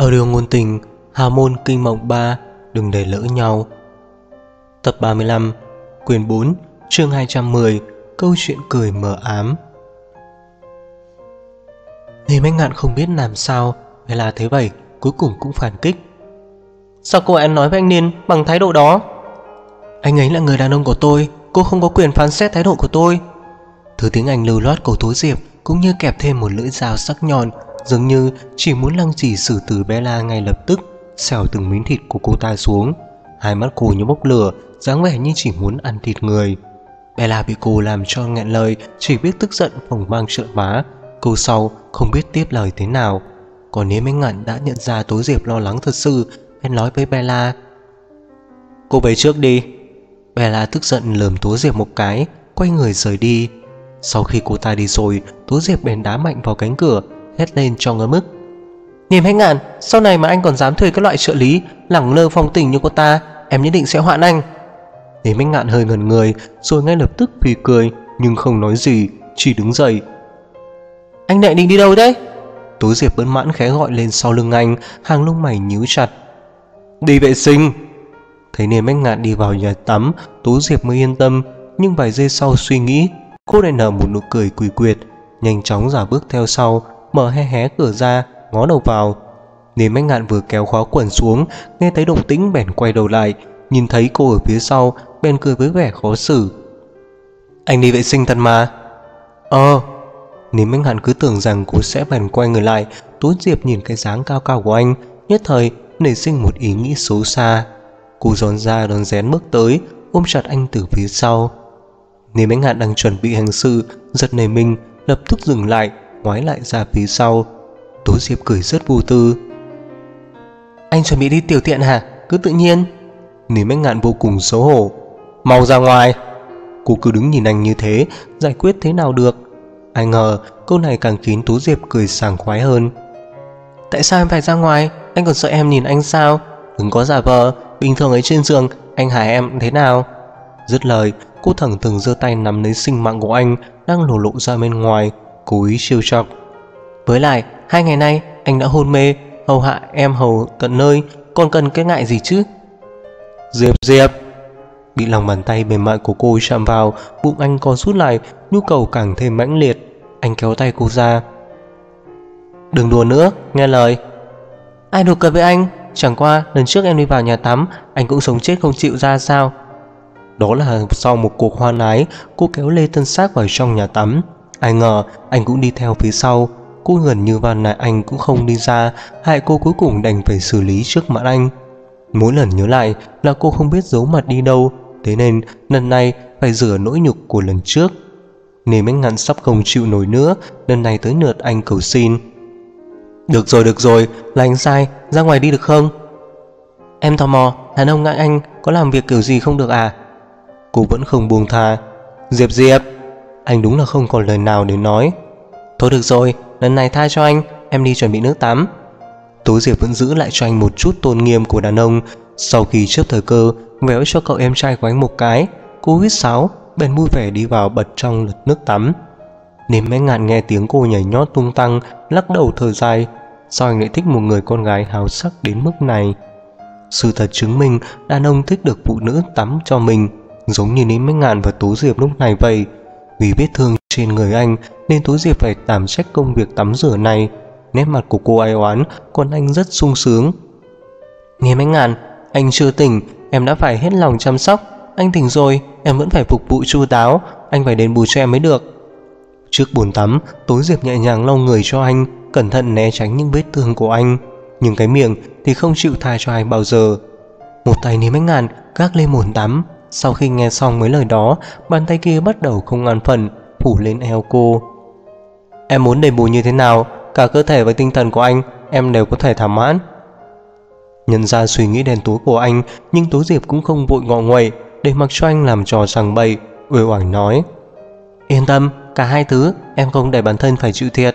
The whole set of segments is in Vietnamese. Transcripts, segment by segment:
Audio ngôn tình, Hào môn kinh mộng 3, đừng để lỡ nhau. Tập 35, quyển 4, chương 210, câu chuyện cười mờ ám. Lý Bách Ngạn không biết làm sao, hay là thế vậy, cuối cùng cũng phản kích. Sao cô ấy nói với anh Niên bằng thái độ đó? Anh ấy là người đàn ông của tôi, cô không có quyền phán xét thái độ của tôi. Thứ tiếng Anh lưu loát của Tố Diệp cũng như kẹp thêm một lưỡi dao sắc nhọn, dường như chỉ muốn lăng trì xử tử Bella ngay lập tức, xẻo từng miếng thịt của cô ta xuống. Hai mắt cô như bốc lửa, dáng vẻ như chỉ muốn ăn thịt người. Bella bị cô làm cho nghẹn lời, chỉ biết tức giận phồng mang trợn má. Câu sau không biết tiếp lời thế nào. Còn nếu Bách Ngạn đã nhận ra Tố Diệp lo lắng thật sự, anh nói với Bella: cô về trước đi. Bella tức giận lườm Tố Diệp một cái, quay người rời đi. Sau khi cô ta đi rồi, Tố Diệp bèn đá mạnh vào cánh cửa, hét lên cho ngớ mức: Niềm Bách Ngạn, sau này mà anh còn dám thuê cái loại trợ lý lẳng lơ phong tình như cô ta, em nhất định sẽ hoạn anh. Niềm Bách Ngạn hơi ngẩn người, rồi ngay lập tức phì cười, nhưng không nói gì, chỉ đứng dậy. Anh lại định đi đâu đấy? Tố Diệp bất mãn khẽ gọi lên sau lưng anh, hàng lông mày nhíu chặt. Đi vệ sinh. Thấy Niềm Bách Ngạn đi vào nhà tắm, Tố Diệp mới yên tâm, nhưng vài giây sau suy nghĩ, cô lại nở một nụ cười quỷ quyệt, nhanh chóng giả bước theo sau, mở hé cửa ra, ngó đầu vào. Niềm Bách Ngạn vừa kéo khóa quần xuống, nghe thấy động tĩnh bèn quay đầu lại, nhìn thấy cô ở phía sau, bèn cười với vẻ khó xử. Anh đi vệ sinh thật mà. Niềm Bách Ngạn cứ tưởng rằng cô sẽ bèn quay người lại. Tố Diệp nhìn cái dáng cao cao của anh, nhất thời nảy sinh một ý nghĩ xấu xa. Cô giòn ra đón rén bước tới, ôm chặt anh từ phía sau. Niềm Bách Ngạn đang chuẩn bị hành sự, giật nảy mình, lập tức dừng lại, ngoái lại ra phía sau. Tố Diệp cười rất vô tư. Anh chuẩn bị đi tiểu tiện hả? Cứ tự nhiên. Niềm Bách Ngạn vô cùng xấu hổ. Mau ra ngoài. Cô cứ đứng nhìn anh như thế, giải quyết thế nào được? Ai ngờ câu này càng khiến Tố Diệp cười sảng khoái hơn. Tại sao em phải ra ngoài? Anh còn sợ em nhìn anh sao? Đừng có giả vờ, bình thường ở trên giường anh hại em thế nào? Dứt lời, cô thẳng thừng giơ tay nắm lấy sinh mạng của anh đang lộ lộ ra bên ngoài, cố ý trêu chọc. Với lại 2 ngày nay anh đã hôn mê, hầu hạ em hầu tận nơi, còn cần cái ngại gì chứ? Diệp. Bị lòng bàn tay mềm mại của cô chạm vào, bụng anh co rút lại, nhu cầu càng thêm mãnh liệt. Anh kéo tay cô ra. Đừng đùa nữa, nghe lời. Ai đùa cợt với anh? Chẳng qua lần trước em đi vào nhà tắm, anh cũng sống chết không chịu ra sao? Đó là sau một cuộc hoan ái, cô kéo Lê Tân Xác vào trong nhà tắm. Ai ngờ anh cũng đi theo phía sau. Cô gần như van nài anh cũng không đi ra, hại cô cuối cùng đành phải xử lý trước mặt anh. Mỗi lần nhớ lại là cô không biết giấu mặt đi đâu, thế nên lần này phải rửa nỗi nhục của lần trước. Niềm Bách Ngạn sắp không chịu nổi nữa, lần này tới lượt anh cầu xin. Được rồi, là anh sai, ra ngoài đi được không? Em tò mò, đàn ông ngại anh có làm việc kiểu gì không được à? Cô vẫn không buông tha. Diệp, anh đúng là không còn lời nào để nói. Thôi được rồi, lần này tha cho anh, em đi chuẩn bị nước tắm. Tố Diệp vẫn giữ lại cho anh một chút tôn nghiêm của đàn ông. Sau khi chớp thời cơ, véo cho cậu em trai của anh một cái, cô huýt sáo, bèn vui vẻ đi vào bật trong lượt nước tắm. Niềm Bách Ngạn nghe tiếng cô nhảy nhót tung tăng, lắc đầu thở dài. Sao anh lại thích một người con gái háo sắc đến mức này? Sự thật chứng minh đàn ông thích được phụ nữ tắm cho mình, giống như Niềm Bách Ngạn và Tố Diệp lúc này vậy. Vì vết thương trên người anh nên Tố Diệp phải đảm trách công việc tắm rửa này. Nét mặt của cô ai oán, còn anh rất sung sướng. Niềm Bách Ngạn, anh chưa tỉnh, em đã phải hết lòng chăm sóc. Anh tỉnh rồi, em vẫn phải phục vụ chu đáo, anh phải đền bù cho em mới được. Trước bồn tắm, Tố Diệp nhẹ nhàng lau người cho anh, cẩn thận né tránh những vết thương của anh, nhưng cái miệng thì không chịu tha cho anh bao giờ. Một tay Niềm Bách Ngạn gác lên bồn tắm. Sau khi nghe xong mấy lời đó, bàn tay kia bắt đầu không an phận phủ lên eo cô. Em muốn đền bù như thế nào? Cả cơ thể và tinh thần của anh em đều có thể thỏa mãn. Nhận ra suy nghĩ đen tối của anh, nhưng Tố Diệp cũng không vội ngọ nguậy, để mặc cho anh làm trò sằng bậy, uể oải nói: Yên tâm, cả hai thứ em không để bản thân phải chịu thiệt.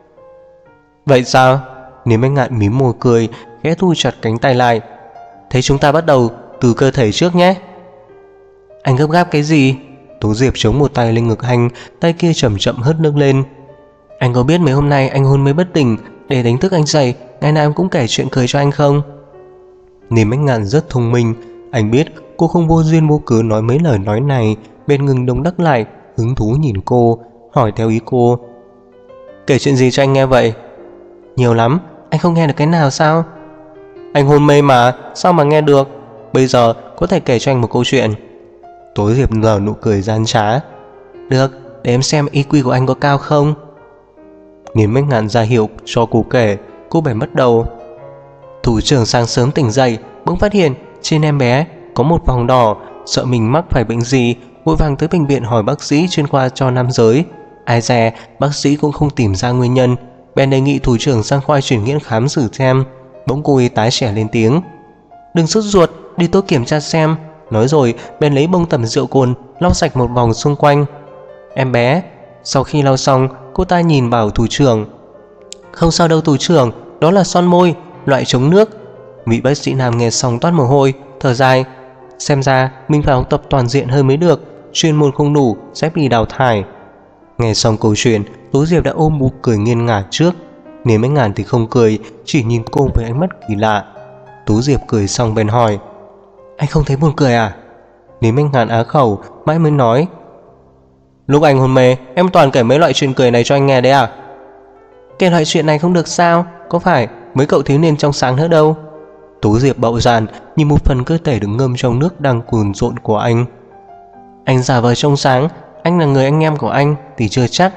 Vậy sao? Niềm Bách Ngạn mím môi cười, khẽ thu chặt cánh tay lại. Thế chúng ta bắt đầu từ cơ thể trước nhé. Anh gấp gáp cái gì? Tố Diệp chống một tay lên ngực anh, tay kia chậm chậm hất nước lên. Anh có biết mấy hôm nay anh hôn mê bất tỉnh, để đánh thức anh dậy ngày nào em cũng kể chuyện cười cho anh không? Niềm Bách Ngạn rất thông minh. Anh biết cô không vô duyên vô cớ nói mấy lời nói này, bên ngừng đông đắc lại, hứng thú nhìn cô, hỏi theo ý cô. Kể chuyện gì cho anh nghe vậy? Nhiều lắm, anh không nghe được cái nào sao? Anh hôn mê mà, sao mà nghe được? Bây giờ có thể kể cho anh một câu chuyện. Tố Diệp nở nụ cười gian trá. Được, để em xem IQ của anh có cao không. Niềm Bách Ngạn ra hiệu cho cô kể. Cô bèn bắt đầu. Thủ trưởng sáng sớm tỉnh dậy, bỗng phát hiện trên em bé có một vòng đỏ, sợ mình mắc phải bệnh gì, vội vàng tới bệnh viện hỏi bác sĩ chuyên khoa cho nam giới. Ai dè bác sĩ cũng không tìm ra nguyên nhân, bèn đề nghị thủ trưởng sang khoa truyền nhiễm khám thử xem. Bỗng cô y tá trẻ lên tiếng. Đừng sốt ruột, đi tôi kiểm tra xem. Nói rồi bèn lấy bông tẩm rượu cồn lau sạch một vòng xung quanh em bé. Sau khi lau xong, cô ta nhìn bảo thủ trưởng. Không sao đâu thủ trưởng, đó là son môi, loại chống nước. Vị bác sĩ nam nghe xong toát mồ hôi, thở dài. Xem ra mình phải học tập toàn diện hơn mới được, chuyên môn không đủ sẽ bị đào thải. Nghe xong câu chuyện, Tố Diệp đã ôm bụng cười nghiêng ngả trước. Niềm Bách Ngạn thì không cười, chỉ nhìn cô với ánh mắt kỳ lạ. Tố Diệp cười xong bèn hỏi. Anh không thấy buồn cười à? Niềm Bách Ngạn á khẩu, mãi mới nói. Lúc anh hôn mê, em toàn kể mấy loại chuyện cười này cho anh nghe đấy à? Kể loại chuyện này không được sao? Có phải mấy cậu thiếu niên trong sáng nữa đâu? Tố Diệp bạo dạn nhìn một phần cơ thể được ngâm trong nước đang cuồn rộn của anh. Anh giả vờ trong sáng, anh là người anh em của anh thì chưa chắc.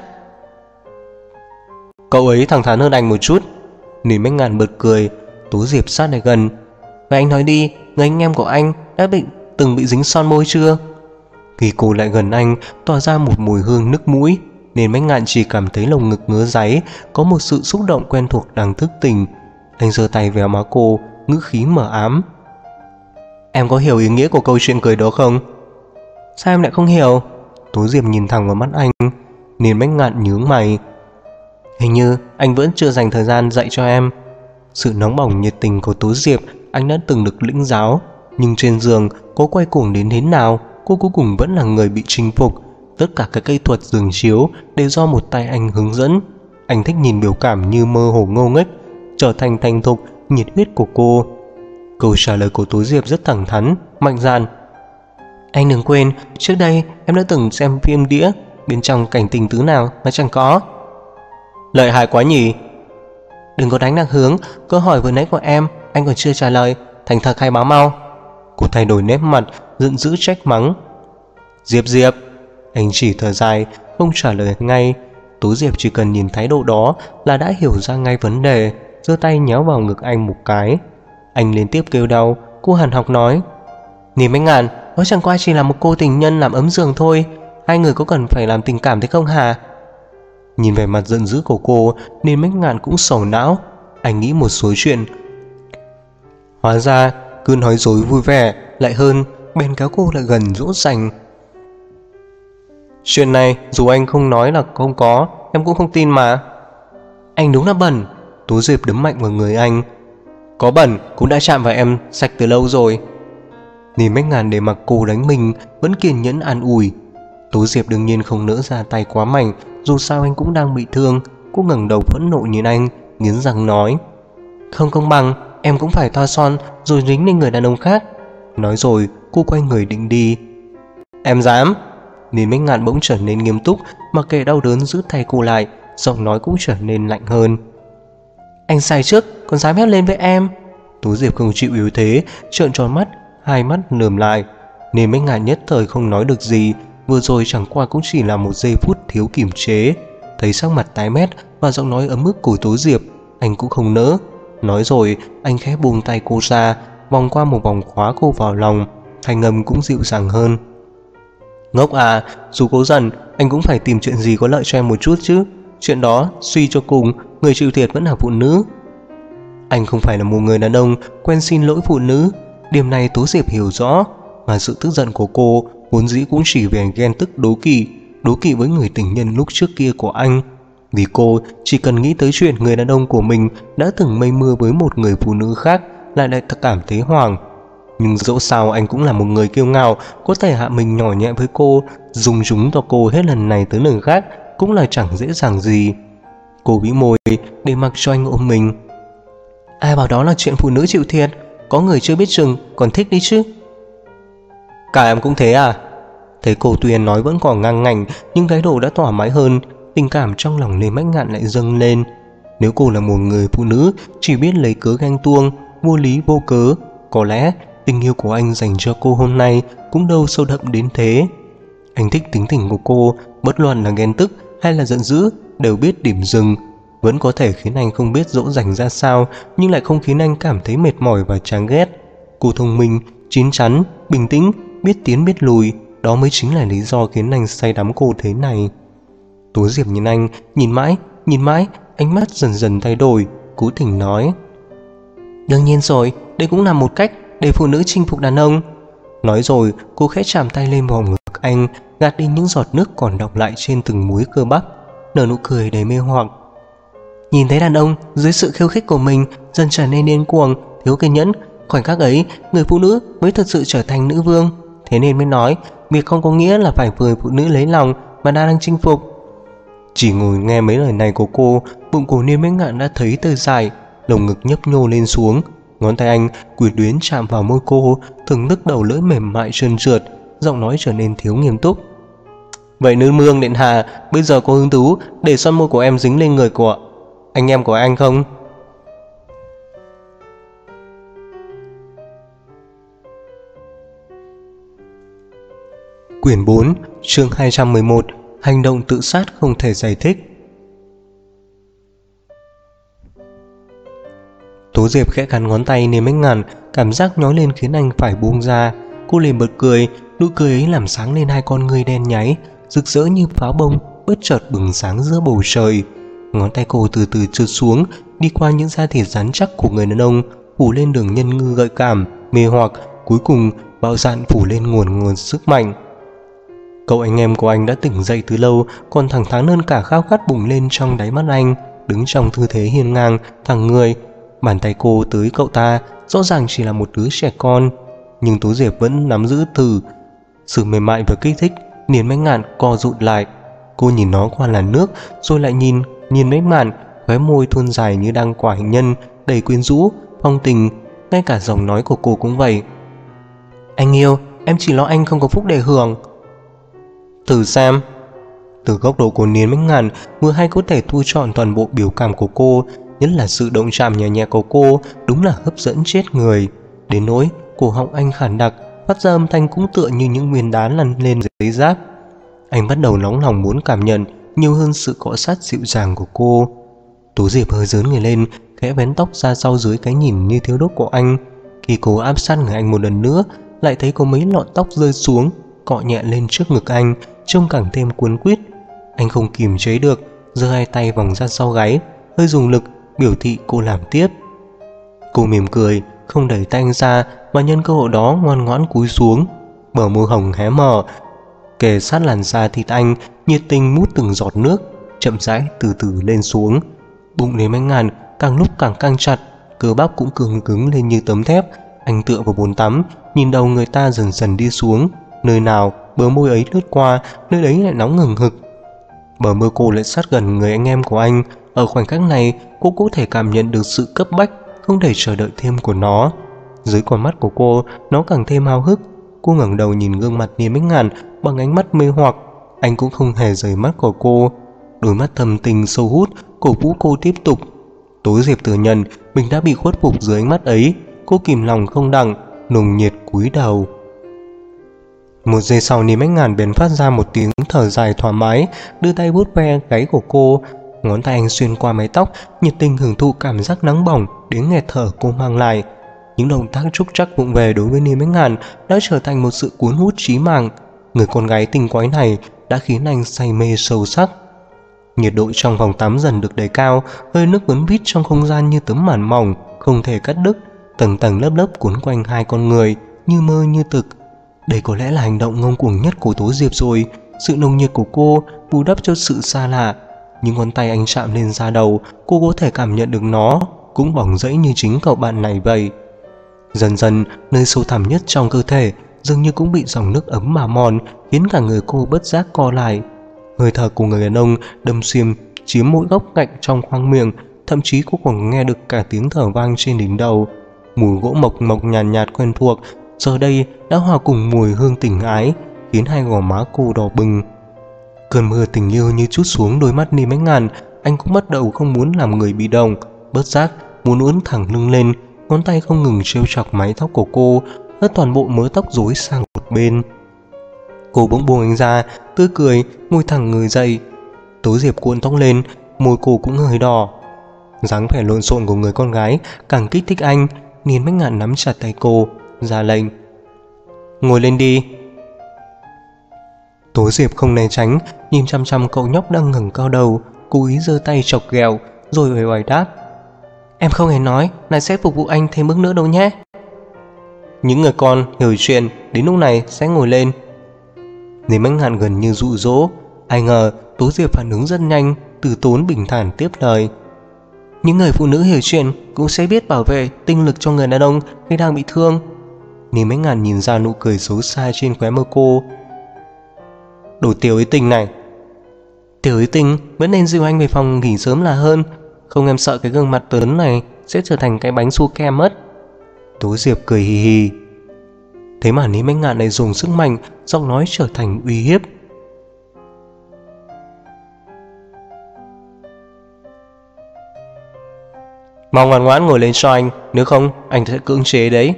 Cậu ấy thẳng thắn hơn anh một chút. Niềm Bách Ngạn bật cười. Tố Diệp sát lại gần. Và anh nói đi, người anh em của anh đã từng bị dính son môi chưa? Khi cô lại gần anh, tỏa ra một mùi hương nức mũi, nên Bách Ngạn chỉ cảm thấy lồng ngực ngứa ráy, có một sự xúc động quen thuộc đang thức tỉnh. Anh giơ tay véo má cô, ngữ khí mờ ám. Em có hiểu ý nghĩa của câu chuyện cười đó không? Sao em lại không hiểu? Tố Diệp nhìn thẳng vào mắt anh, nên Bách Ngạn nhướng mày. Hình như anh vẫn chưa dành thời gian dạy cho em. Sự nóng bỏng nhiệt tình của Tố Diệp anh đã từng được lĩnh giáo, nhưng trên giường có quay cuồng đến thế nào, cô cuối cùng vẫn là người bị chinh phục. Tất cả các kỹ thuật giường chiếu đều do một tay anh hướng dẫn. Anh thích nhìn biểu cảm như mơ hồ ngô nghếch trở thành thành thục, nhiệt huyết của cô. Câu trả lời của Tố Diệp rất thẳng thắn, mạnh dạn. Anh đừng quên, trước đây em đã từng xem phim đĩa, bên trong cảnh tình tứ nào mà chẳng có. Lợi hại quá nhỉ. Đừng có đánh lạc hướng, câu hỏi vừa nãy của em anh còn chưa trả lời, thành thật khai báo mau. Cô thay đổi nét mặt, giận dữ trách mắng. Diệp Diệp. Anh chỉ thở dài, không trả lời ngay. Tố Diệp chỉ cần nhìn thái độ đó là đã hiểu ra ngay vấn đề, giơ tay nhéo vào ngực anh một cái. Anh liên tiếp kêu đau. Cô hằn học nói. Niềm Bách Ngạn, đó chẳng qua chỉ là một cô tình nhân làm ấm giường thôi, hai người có cần phải làm tình cảm thế không hả? Nhìn vẻ mặt giận dữ của cô, Niềm Bách Ngạn cũng sầu não. Anh nghĩ một số chuyện, hóa ra cứ nói dối vui vẻ lại hơn, bèn kéo cô lại gần dỗ dành. Chuyện này dù anh không nói là không có, em cũng không tin mà. Anh đúng là bẩn. Tố Diệp đấm mạnh vào người anh. Có bẩn cũng đã chạm vào em sạch từ lâu rồi. Niềm Bách Ngạn để mặc cô đánh mình vẫn kiên nhẫn an ủi. Tố Diệp đương nhiên không nỡ ra tay quá mạnh, dù sao anh cũng đang bị thương. Cô ngẩng đầu phẫn nộ nhìn anh, nghiến răng nói. Không công bằng, em cũng phải thoa son rồi dính lên người đàn ông khác. Nói rồi cô quay người định đi. Em dám? Niềm Bách Ngạn bỗng trở nên nghiêm túc, mặc kệ đau đớn giữ tay cô lại, giọng nói cũng trở nên lạnh hơn. Anh sai trước còn dám hét lên với em? Tố Diệp không chịu yếu thế, trợn tròn mắt, hai mắt lườm lại. Niềm Bách Ngạn nhất thời không nói được gì. Vừa rồi chẳng qua cũng chỉ là một giây phút thiếu kiềm chế. Thấy sắc mặt tái mét và giọng nói ấm ức của Tố Diệp, anh cũng không nỡ. Nói rồi anh khẽ buông tay cô ra, vòng qua một vòng khóa cô vào lòng, thanh âm cũng dịu dàng hơn. Ngốc à, dù cố dần anh cũng phải tìm chuyện gì có lợi cho em một chút chứ. Chuyện đó suy cho cùng, người chịu thiệt vẫn là phụ nữ. Anh không phải là một người đàn ông quen xin lỗi phụ nữ. Điểm này Tố Diệp hiểu rõ. Mà sự tức giận của cô vốn dĩ cũng chỉ về ghen tức đố kỵ với người tình nhân lúc trước kia của anh. Vì cô chỉ cần nghĩ tới chuyện người đàn ông của mình đã từng mây mưa với một người phụ nữ khác lại cảm thấy hoảng. Nhưng dẫu sao anh cũng là một người kiêu ngạo, có thể hạ mình nhỏ nhẹ với cô, dùng chúng cho cô hết lần này tới lần khác cũng là chẳng dễ dàng gì. Cô bĩu môi để mặc cho anh ôm mình. Ai bảo đó là chuyện phụ nữ chịu thiệt, có người chưa biết chừng còn thích đi chứ. Cả em cũng thế à? Thấy cô Tuyền nói vẫn còn ngang ngạnh, nhưng thái độ đã thoải mái hơn. Tình cảm trong lòng Lê Mách Ngạn lại dâng lên. Nếu cô là một người phụ nữ chỉ biết lấy cớ ganh tuông, vô lý vô cớ, có lẽ tình yêu của anh dành cho cô hôm nay cũng đâu sâu đậm đến thế. Anh thích tính tình của cô, bất luận là ghen tức hay là giận dữ đều biết điểm dừng. Vẫn có thể khiến anh không biết dỗ dành ra sao, nhưng lại không khiến anh cảm thấy mệt mỏi và chán ghét. Cô thông minh, chín chắn, bình tĩnh, biết tiến biết lùi, đó mới chính là lý do khiến anh say đắm cô thế này. Tố Diệp nhìn anh, nhìn mãi, ánh mắt dần dần thay đổi, cố tình nói: đương nhiên rồi, đây cũng là một cách để phụ nữ chinh phục đàn ông. Nói rồi, cô khẽ chạm tay lên vòng ngực anh, gạt đi những giọt nước còn đọng lại trên từng múi cơ bắp, nở nụ cười đầy mê hoặc. Nhìn thấy đàn ông dưới sự khiêu khích của mình dần trở nên điên cuồng, thiếu kiên nhẫn, khoảnh khắc ấy, người phụ nữ mới thật sự trở thành nữ vương. Thế nên mới nói, việc không có nghĩa là phải vừa phụ nữ lấy lòng mà đang chinh phục. Chỉ ngồi nghe mấy lời này của cô, bụng của Niên Bách Ngạn đã thấy tê dại, lồng ngực nhấp nhô lên xuống. Ngón tay anh quyến luyến chạm vào môi cô, thưởng thức đầu lưỡi mềm mại trơn trượt, giọng nói trở nên thiếu nghiêm túc. Vậy nữ vương điện hạ, bây giờ có hứng thú để son môi của em dính lên người của anh em của anh không? Quyển 4, chương 211, hành động tự sát không thể giải thích. Tố Diệp khẽ cắn ngón tay Niên Bách Ngạn, cảm giác nhói lên khiến anh phải buông ra. Cô liền bật cười, nụ cười ấy làm sáng lên hai con ngươi đen nháy, rực rỡ như pháo bông, bất chợt bừng sáng giữa bầu trời. Ngón tay cô từ từ trượt xuống, đi qua những da thịt rắn chắc của người đàn ông, phủ lên đường nhân ngư gợi cảm, mê hoặc, cuối cùng bạo dạn phủ lên nguồn sức mạnh. Cậu anh em của anh đã tỉnh dậy từ lâu, còn thẳng thắn hơn cả khao khát bùng lên trong đáy mắt anh, đứng trong tư thế hiên ngang, thẳng người. Bàn tay cô tới cậu ta rõ ràng chỉ là một đứa trẻ con, nhưng Tố Diệp vẫn nắm giữ từ sự mềm mại và kích thích. Niên Bách Ngạn co rụt lại, cô nhìn nó qua làn nước, rồi lại nhìn Niên Bách Ngạn, khóe môi thon dài như đang quả hình nhân, đầy quyến rũ, phong tình. Ngay cả giọng nói của cô cũng vậy. Anh yêu, em chỉ lo anh không có phúc để hưởng. Thử xem. Từ góc độ của Niên Bách Ngạn, vừa hay có thể thu trọn toàn bộ biểu cảm của cô, nhất là sự động chạm nhẹ nhẹ của cô đúng là hấp dẫn chết người. Đến nỗi cổ họng anh khản đặc, phát ra âm thanh cũng tựa như những viên đá lăn lên giấy giáp. Anh bắt đầu nóng lòng muốn cảm nhận nhiều hơn sự cọ sát dịu dàng của cô. Tố Diệp hơi dớn người lên, khẽ vén tóc ra sau dưới cái nhìn như thiếu đốt của anh. Khi cô áp sát người anh một lần nữa, lại thấy có mấy lọn tóc rơi xuống, cọ nhẹ lên trước ngực anh, trông càng thêm cuốn quýt. Anh không kìm chế được, giơ hai tay vòng ra sau gáy, hơi dùng lực biểu thị cô làm tiếp. Cô mỉm cười, không đẩy tay anh ra mà nhân cơ hội đó ngoan ngoãn cúi xuống, bờ môi hồng hé mở, kề sát làn da thịt anh, nhiệt tình mút từng giọt nước, chậm rãi từ từ lên xuống. Bụng Niên Bách Ngạn càng lúc càng căng chặt, cơ bắp cũng cứng cứng lên như tấm thép. Anh tựa vào bồn tắm, nhìn đầu người ta dần dần đi xuống, nơi nào bờ môi ấy lướt qua, nơi đấy lại nóng ngừng hực. Bờ môi cô lại sát gần người anh em của anh. Ở khoảnh khắc này, cô có thể cảm nhận được sự cấp bách, không thể chờ đợi thêm của nó. Dưới con mắt của cô, nó càng thêm háo hức. Cô ngẩng đầu nhìn gương mặt Niên Bách Ngạn bằng ánh mắt mê hoặc. Anh cũng không hề rời mắt của cô, đôi mắt thầm tình sâu hút, cổ vũ cô tiếp tục. Tố Diệp thừa nhận mình đã bị khuất phục dưới ánh mắt ấy. Cô kìm lòng không đặng, nồng nhiệt cúi đầu. Một giây sau, Niên Bách Ngạn bèn phát ra một tiếng thở dài thoải mái, đưa tay vuốt ve gáy của cô. Ngón tay anh xuyên qua mái tóc, nhiệt tình hưởng thụ cảm giác nóng bỏng đến nghẹt thở cô mang lại. Những động tác trúc trắc vụng về đối với Niên Bách Ngạn đã trở thành một sự cuốn hút chí mạng. Người con gái tinh quái này đã khiến anh say mê sâu sắc. Nhiệt độ trong phòng tắm dần được đẩy cao, hơi nước quấn vít trong không gian như tấm màn mỏng không thể cắt đứt, tầng tầng lớp lớp cuốn quanh hai con người như mơ như thực. Đây có lẽ là hành động ngông cuồng nhất của Tố Diệp rồi. Sự nồng nhiệt của cô bù đắp cho sự xa lạ. Những ngón tay anh chạm lên da đầu, cô có thể cảm nhận được nó cũng bỏng rẫy như chính cậu bạn này vậy. Dần dần, nơi sâu thẳm nhất trong cơ thể dường như cũng bị dòng nước ấm mà mòn, khiến cả người cô bất giác co lại. Hơi thở của người đàn ông đâm xuyên chiếm mỗi góc cạnh trong khoang miệng, thậm chí cô còn nghe được cả tiếng thở vang trên đỉnh đầu. Mùi gỗ mộc mộc nhàn nhạt quen thuộc giờ đây đã hòa cùng mùi hương tình ái, khiến hai gò má cô đỏ bừng. Cơn mưa tình yêu như trút xuống đôi mắt Ni Mách Ngàn. Anh cũng bắt đầu không muốn làm người bị động, bất giác muốn uốn thẳng lưng lên, ngón tay không ngừng trêu chọc mái tóc của cô, hất toàn bộ mớ tóc rối sang một bên. Cô bỗng buông anh ra, tươi cười, ngồi thẳng người dậy. Tố Diệp cuộn tóc lên, môi cô cũng hơi đỏ. Dáng vẻ lộn xộn của người con gái càng kích thích anh. Ni Mách Ngạn nắm chặt tay cô, ra lệnh: ngồi lên đi. Tố Diệp không né tránh, nhìn chăm chăm cậu nhóc đang ngẩng cao đầu, cố ý giơ tay chọc ghẹo, rồi uể oải đáp: em không hề nói là sẽ phục vụ anh thêm bước nữa đâu nhé. Những người con hiểu chuyện đến lúc này sẽ ngồi lên. Ni Mách Ngạn gần như dụ dỗ, ai ngờ Tố Diệp phản ứng rất nhanh, từ tốn bình thản tiếp lời: những người phụ nữ hiểu chuyện cũng sẽ biết bảo vệ tinh lực cho người đàn ông khi đang bị thương. Ni Mách Ngạn nhìn ra nụ cười xấu xa trên khóe môi cô. Đồ Tiểu Ý Tình này, Tiểu Ý Tình vẫn nên dìu anh về phòng nghỉ sớm là hơn, không em sợ cái gương mặt lớn này sẽ trở thành cái bánh su kem mất. Tố Diệp cười hì hì. Thế mà Ni Mách Ngạn lại dùng sức mạnh, giọng nói trở thành uy hiếp. Mau ngoan ngoãn ngồi lên cho anh, nếu không anh sẽ cưỡng chế đấy.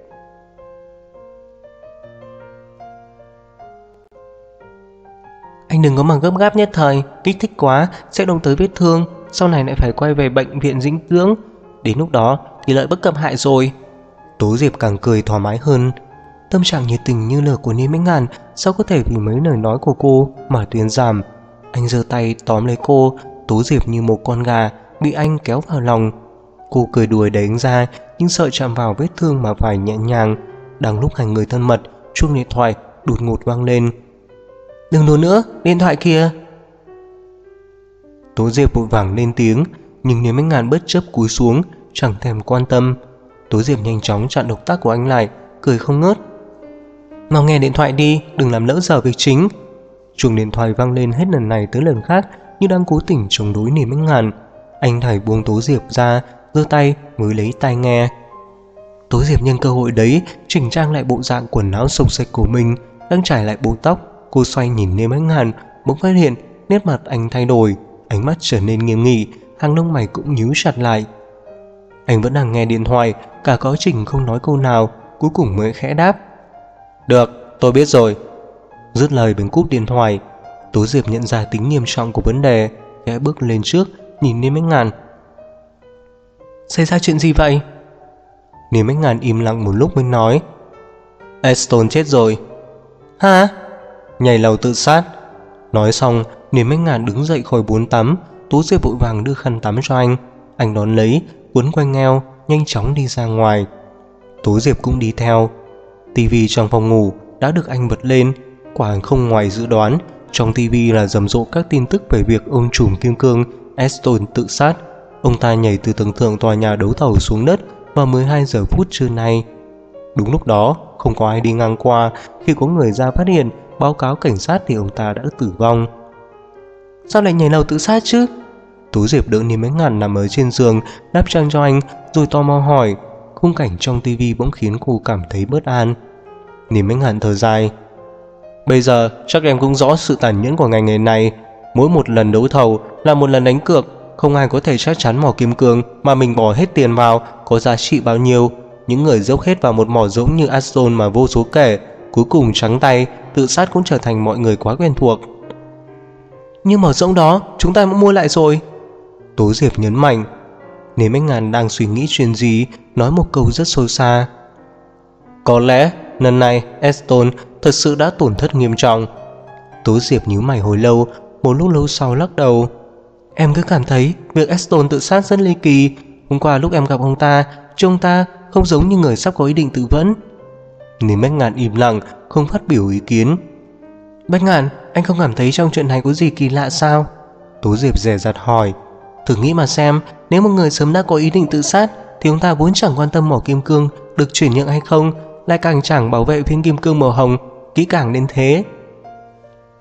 Anh đừng có mà gấp gáp nhất thời, kích thích quá sẽ đông tới vết thương, sau này lại phải quay về bệnh viện dinh dưỡng, đến lúc đó thì lợi bất cập hại rồi. Tố Diệp càng cười thoải mái hơn. Tâm trạng nhiệt tình như lửa của Ni Mách Ngạn sao có thể vì mấy lời nói của cô mà tuyến giảm. Anh giơ tay tóm lấy cô. Tố Diệp như một con gà bị anh kéo vào lòng. Cô cười đùa đẩy anh ra, nhưng sợ chạm vào vết thương mà phải nhẹ nhàng. Đang lúc hai người thân mật, chuông điện thoại đột ngột vang lên. Đừng đùa nữa, điện thoại kìa. Tố Diệp vội vàng lên tiếng, nhưng Ni Mách Ngạn bất chấp cúi xuống, chẳng thèm quan tâm. Tố Diệp nhanh chóng chặn động tác của anh lại, cười không ngớt. Mau nghe điện thoại đi, đừng làm lỡ giờ việc chính. Chuông điện thoại vang lên hết lần này tới lần khác, như đang cố tình chống đối Ni Mách Ngạn. Anh thảy buông Tố Diệp ra, giơ tay mới lấy tai nghe. Tố Diệp nhân cơ hội đấy chỉnh trang lại bộ dạng quần áo xộc xệch của mình, đang trải lại bộ tóc. Cô xoay nhìn Ni Mách Ngạn, bỗng phát hiện nét mặt anh thay đổi, ánh mắt trở nên nghiêm nghị, hàng lông mày cũng nhíu chặt lại. Anh vẫn đang nghe điện thoại, cả quá trình không nói câu nào, cuối cùng mới khẽ đáp: được, tôi biết rồi. Dứt lời bấm cúp điện thoại. Tố Diệp nhận ra tính nghiêm trọng của vấn đề, khẽ bước lên trước, nhìn Ni Mách Ngạn. Xảy ra chuyện gì vậy? Ni Mách Ngạn im lặng một lúc mới nói: Aston chết rồi. Hả? Nhảy lầu tự sát. Nói xong, Ni Mách Ngạn đứng dậy khỏi bồn tắm. Tố Diệp vội vàng đưa khăn tắm cho anh. Anh đón lấy, quấn quanh eo, nhanh chóng đi ra ngoài. Tố Diệp cũng đi theo. Tivi trong phòng ngủ đã được anh bật lên. Quả không ngoài dự đoán, trong tivi là rầm rộ các tin tức về việc ông trùm kim cương Aston tự sát. Ông ta nhảy từ tầng thượng tòa nhà đấu thầu xuống đất vào 12 giờ phút trưa nay. Đúng lúc đó, không có ai đi ngang qua. Khi có người ra phát hiện, báo cáo cảnh sát thì ông ta đã tử vong. Sao lại nhảy lầu tự sát chứ? Tố Diệp đỡ Ni Mách Ngạn nằm ở trên giường, đắp chăn cho anh, rồi tò mò hỏi. Khung cảnh trong tivi bỗng khiến cô cảm thấy bất an. Ni Mách Ngạn thở dài. Bây giờ chắc em cũng rõ sự tàn nhẫn của ngành nghề này. Mỗi một lần đấu thầu là một lần đánh cược. Không ai có thể chắc chắn mỏ kim cương mà mình bỏ hết tiền vào có giá trị bao nhiêu. Những người dốc hết vào một mỏ rỗng như Aston mà vô số kể, cuối cùng trắng tay, tự sát cũng trở thành mọi người quá quen thuộc. Nhưng mỏ rỗng đó chúng ta cũng mua lại rồi. Tố Diệp nhấn mạnh. Nếu Mách Ngạn đang suy nghĩ chuyện gì, nói một câu rất sâu xa. Có lẽ lần này Aston thật sự đã tổn thất nghiêm trọng. Tố Diệp nhíu mày hồi lâu, một lúc lâu sau lắc đầu. Em cứ cảm thấy việc Aston tự sát rất ly kỳ. Hôm qua lúc em gặp ông ta, trông ta không giống như người sắp có ý định tự vẫn. Nếu Mách Ngạn im lặng, không phát biểu ý kiến. Mách Ngạn, anh không cảm thấy trong chuyện này có gì kỳ lạ sao? Tố Diệp dè dặt hỏi. Thử nghĩ mà xem, nếu một người sớm đã có ý định tự sát thì ông ta vốn chẳng quan tâm mỏ kim cương được chuyển nhượng hay không, lại càng chẳng bảo vệ viên kim cương màu hồng kỹ càng đến thế.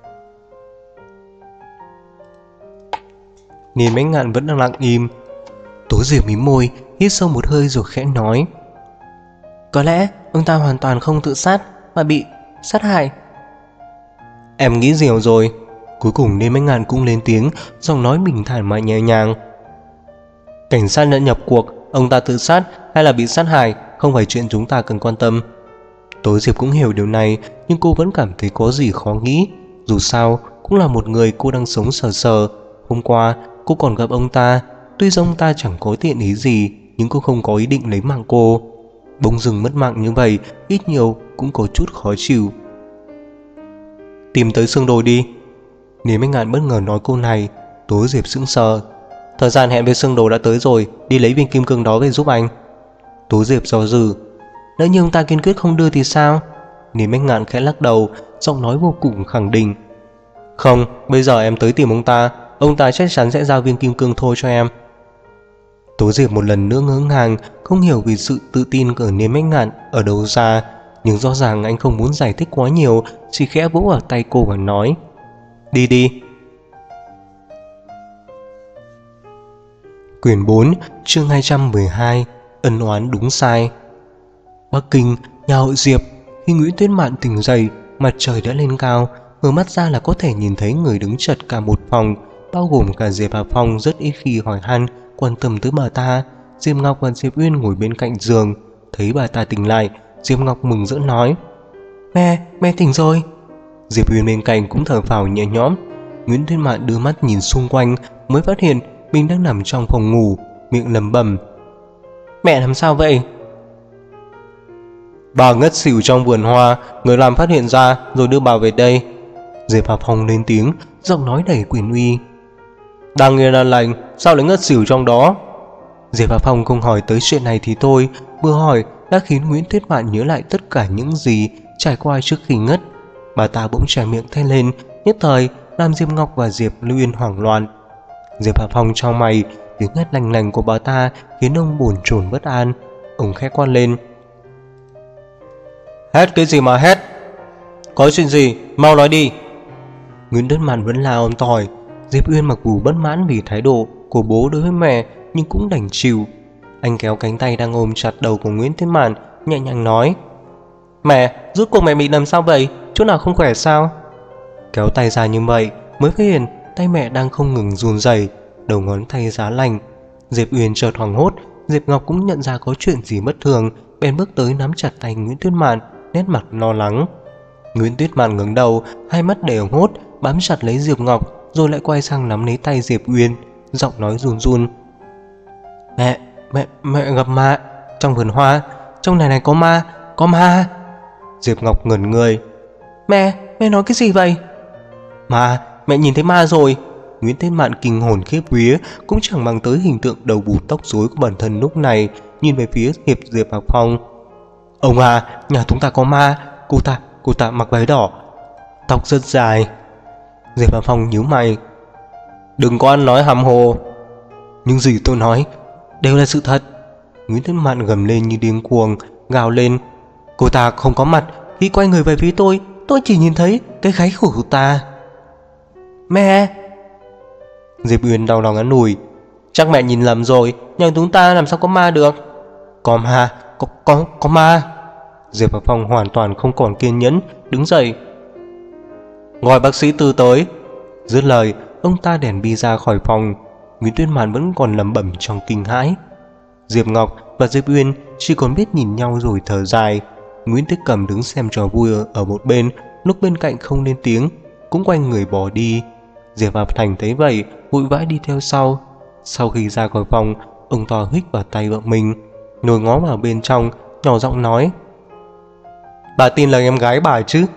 Ni Mách Ngạn vẫn đang lặng im. Tố Diệp mím môi, hít sâu một hơi rồi khẽ nói: có lẽ ông ta hoàn toàn không tự sát mà bị sát hại. Em nghĩ nhiều rồi. Cuối cùng Niên Bách Ngạn cũng lên tiếng, giọng nói bình thản mà nhẹ nhàng: cảnh sát đã nhập cuộc, ông ta tự sát hay là bị sát hại không phải chuyện chúng ta cần quan tâm. Tố Diệp cũng hiểu điều này, nhưng cô vẫn cảm thấy có gì khó nghĩ. Dù sao cũng là một người cô đang sống sờ sờ. Hôm qua cô còn gặp ông ta, tuy rằng ông ta chẳng có thiện ý gì, nhưng cô không có ý định lấy mạng cô. Bỗng dưng mất mạng như vậy, ít nhiều cũng có chút khó chịu. Tìm tới xương đồi đi. Nếu Bách Ngạn bất ngờ nói câu này, Tố Diệp sững sờ. Thời gian hẹn với xương đồ đã tới rồi, đi lấy viên kim cương đó về giúp anh. Tố Diệp do dự. Lỡ như ông ta kiên quyết không đưa thì sao? Nếu Bách Ngạn khẽ lắc đầu, giọng nói vô cùng khẳng định: không, bây giờ em tới tìm ông ta chắc chắn sẽ giao viên kim cương thôi cho em. Tố Diệp một lần nữa ngỡ ngàng, không hiểu vì sự tự tin của Niên Bách Ngạn ở đâu ra, nhưng rõ ràng anh không muốn giải thích quá nhiều, chỉ khẽ vỗ vào tay cô và nói: đi đi. Quyển 4, chương 212, ân oán đúng sai. Bắc Kinh, nhà hội Diệp. Khi Nguyễn Tuyết Mạn tỉnh dậy, mặt trời đã lên cao, mở mắt ra là có thể nhìn thấy người đứng chật cả một phòng, bao gồm cả Diệp Hà Phong rất ít khi hỏi han quan tâm tới bà ta. Diệp Ngọc và Diệp Uyên ngồi bên cạnh giường, thấy bà ta tỉnh lại, Diệp Ngọc mừng rỡ nói: mẹ tỉnh rồi. Diệp Uyên bên cạnh cũng thở phào nhẹ nhõm. Nguyễn Tuyết Mạn đưa mắt nhìn xung quanh, mới phát hiện mình đang nằm trong phòng ngủ, miệng lẩm bẩm: mẹ làm sao vậy? Bà ngất xỉu trong vườn hoa, người làm phát hiện ra rồi đưa bà về đây. Diệp Hà Phong lên tiếng, giọng nói đầy quyền uy. Đang yên an lành, sao lại ngất xỉu trong đó? Diệp Hà Phong không hỏi tới chuyện này thì thôi, vừa hỏi đã khiến Nguyễn Tuyết Mạn nhớ lại tất cả những gì trải qua trước khi ngất. Bà ta bỗng trải miệng thét lên, nhất thời làm Diệp Ngọc và Diệp Uyên hoảng loạn. Diệp Hà Phong chau mày, tiếng hét lành lành của bà ta khiến ông bồn chồn bất an. Ông khẽ quát lên: hét cái gì mà hét? Có chuyện gì, mau nói đi. Nguyễn Tuyết Mạn vẫn là ôm tỏi. Diệp Uyên mặc dù bất mãn vì thái độ của bố đối với mẹ, nhưng cũng đành chịu. Anh kéo cánh tay đang ôm chặt đầu của Nguyễn Tuyết Mạn, nhẹ nhàng nói: mẹ, rốt cuộc mẹ bị làm sao vậy? Chỗ nào không khỏe sao? Kéo tay ra như vậy mới phát hiện tay mẹ đang không ngừng run rẩy, đầu ngón tay giá lạnh. Diệp Uyên chợt hoảng hốt, Diệp Ngọc cũng nhận ra có chuyện gì bất thường, bèn bước tới nắm chặt tay Nguyễn Tuyết Mạn, nét mặt lo lắng. Nguyễn Tuyết Mạn ngẩng đầu, hai mắt đều hốt, bám chặt lấy Diệp Ngọc, rồi lại quay sang nắm lấy tay Diệp Uyên, giọng nói run run: mẹ gặp ma trong vườn hoa, trong này có ma. Diệp Ngọc ngẩn người: mẹ nói cái gì vậy? Mẹ nhìn thấy ma rồi. Nguyễn Tuyết Mạn kinh hồn khiếp vía, cũng chẳng mang tới hình tượng đầu bù tóc rối của bản thân lúc này, nhìn về phía Diệp Hà Phong. Ông à, nhà chúng ta có ma, cô ta mặc váy đỏ, tóc rất dài. Diệp Hà Phong nhíu mày: đừng có ăn nói hàm hồ. Nhưng gì tôi nói đều là sự thật. Nguyễn Tuyết Mạn gầm lên như điên cuồng, gào lên: cô ta không có mặt, khi quay người về phía tôi chỉ nhìn thấy cái gáy của cô ta. Mẹ! Diệp Uyên đau lòng an ủi: chắc mẹ nhìn lầm rồi, nhà chúng ta làm sao có ma được? Có ma, có ma. Diệp Hà Phong hoàn toàn không còn kiên nhẫn, đứng dậy: gọi bác sĩ Tư tới. Dứt lời, ông ta đèn bi ra khỏi phòng. Nguyễn Tuyết Mạn vẫn còn lẩm bẩm trong kinh hãi. Diệp Ngọc và Diệp Uyên chỉ còn biết nhìn nhau rồi thở dài. Nguyễn Tuyết Cầm đứng xem trò vui ở một bên, lúc bên cạnh không lên tiếng, cũng quay người bỏ đi. Diệp Hà Thành thấy vậy, vội vã đi theo sau. Sau khi ra khỏi phòng, ông ta hít vào tay vợ mình, rồi ngó vào bên trong, nhỏ giọng nói: bà tin lời em gái bà chứ?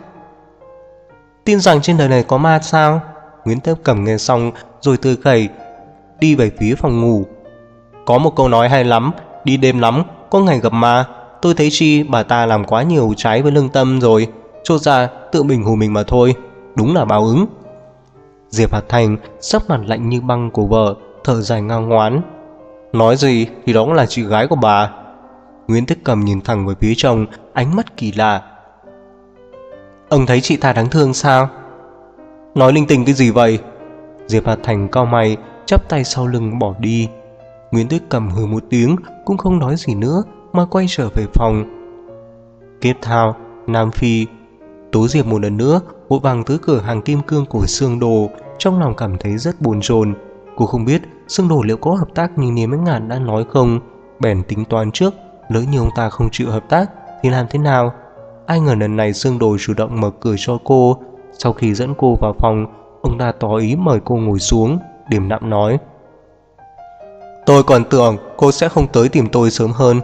Tin rằng trên đời này có ma sao? Nguyễn Tuyết Cầm nghe xong rồi tươi khẩy đi về phía phòng ngủ. Có một câu nói hay lắm: đi đêm lắm, có ngày gặp ma. Tôi thấy chi bà ta làm quá nhiều trái với lương tâm rồi, chốt ra tự mình hù mình mà thôi. Đúng là báo ứng. Diệp Hạt Thành sắc mặt lạnh như băng của vợ, thở dài ngang ngoán: nói gì thì đó cũng là chị gái của bà. Nguyễn Tuyết Cầm nhìn thẳng về phía chồng, ánh mắt kỳ lạ: ông thấy chị ta đáng thương sao? Nói linh tinh cái gì vậy? Diệp Hạt Thành cau mày, chắp tay sau lưng bỏ đi. Nguyễn Tuyết Cầm hừ một tiếng, cũng không nói gì nữa mà quay trở về phòng. Cape Town, Nam Phi. Tố Diệp một lần nữa vội vàng tới cửa hàng kim cương của Sương Đồ, trong lòng cảm thấy rất bồn chồn. Cô không biết Sương Đồ liệu có hợp tác như Niêm Bách Ngạn đã nói không, bèn tính toán trước, lỡ như ông ta không chịu hợp tác thì làm thế nào. Ai ngờ lần này Sương Đồ chủ động mở cửa cho cô. Sau khi dẫn cô vào phòng, ông ta tỏ ý mời cô ngồi xuống, điềm đạm nói: "Tôi còn tưởng cô sẽ không tới tìm tôi sớm hơn."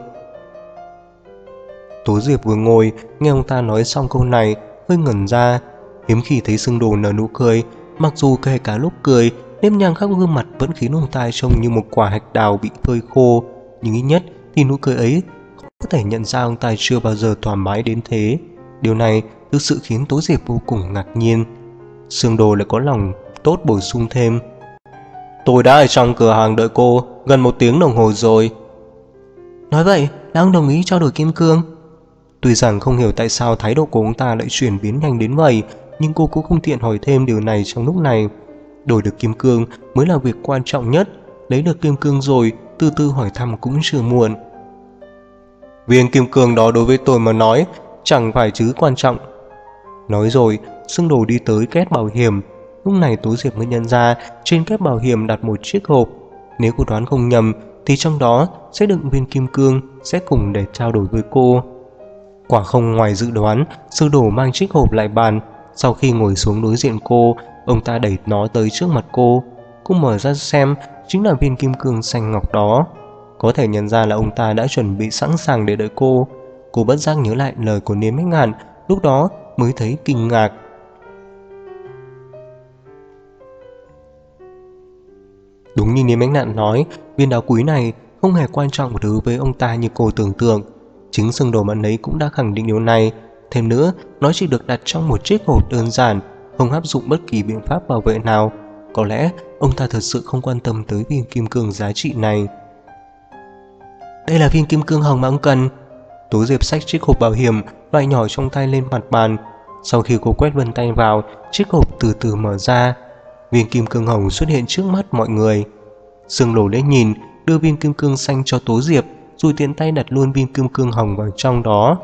Tố Diệp vừa ngồi, nghe ông ta nói xong câu này, hơi ngẩn ra. Hiếm khi thấy Sương Đồ nở nụ cười, mặc dù kể cả lúc cười, nếp nhang khắp gương mặt vẫn khiến ông ta trông như một quả hạch đào bị phơi khô, nhưng ít nhất thì nụ cười ấy có thể nhận ra ông ta chưa bao giờ thoải mái đến thế. Điều này thực sự khiến Tố Diệp vô cùng ngạc nhiên. Sương Đồ lại có lòng tốt bổ sung thêm: "Tôi đã ở trong cửa hàng đợi cô gần 1 tiếng đồng hồ rồi." Nói vậy là ông đồng ý trao đổi kim cương. Tuy rằng không hiểu tại sao thái độ của ông ta lại chuyển biến nhanh đến vậy, nhưng cô cũng không tiện hỏi thêm điều này trong lúc này. Đổi được kim cương mới là việc quan trọng nhất, lấy được kim cương rồi từ từ hỏi thăm cũng chưa muộn. "Viên kim cương đó đối với tôi mà nói chẳng phải chứ quan trọng." Nói rồi, Sương Đồ đi tới két bảo hiểm. Lúc này Tố Diệp mới nhận ra trên két bảo hiểm đặt một chiếc hộp. Nếu cô đoán không nhầm thì trong đó sẽ đựng viên kim cương sẽ cùng để trao đổi với cô. Quả không ngoài dự đoán, Sương Đồ mang chiếc hộp lại bàn. Sau khi ngồi xuống đối diện cô, ông ta đẩy nó tới trước mặt cô. Cô mở ra xem, chính là viên kim cương xanh ngọc đó. Có thể nhận ra là ông ta đã chuẩn bị sẵn sàng để đợi cô. Cô bất giác nhớ lại lời của Niêm Bách Ngạn, lúc đó mới thấy kinh ngạc. Đúng như Niêm Bách Ngạn nói, viên đá quý này không hề quan trọng đối với ông ta như cô tưởng tượng. Chính Sương Đồ bạn ấy cũng đã khẳng định điều này. Thêm nữa, nó chỉ được đặt trong một chiếc hộp đơn giản, không áp dụng bất kỳ biện pháp bảo vệ nào. Có lẽ ông ta thật sự không quan tâm tới viên kim cương giá trị này. "Đây là viên kim cương hồng mà ông cần." Tố Diệp xách chiếc hộp bảo hiểm loại nhỏ trong tay lên mặt bàn. Sau khi cô quét vân tay vào, chiếc hộp từ từ mở ra. Viên kim cương hồng xuất hiện trước mắt mọi người. Sương Đồ liếc nhìn, đưa viên kim cương xanh cho Tố Diệp, rồi tiện tay đặt luôn viên kim cương hồng vào trong đó.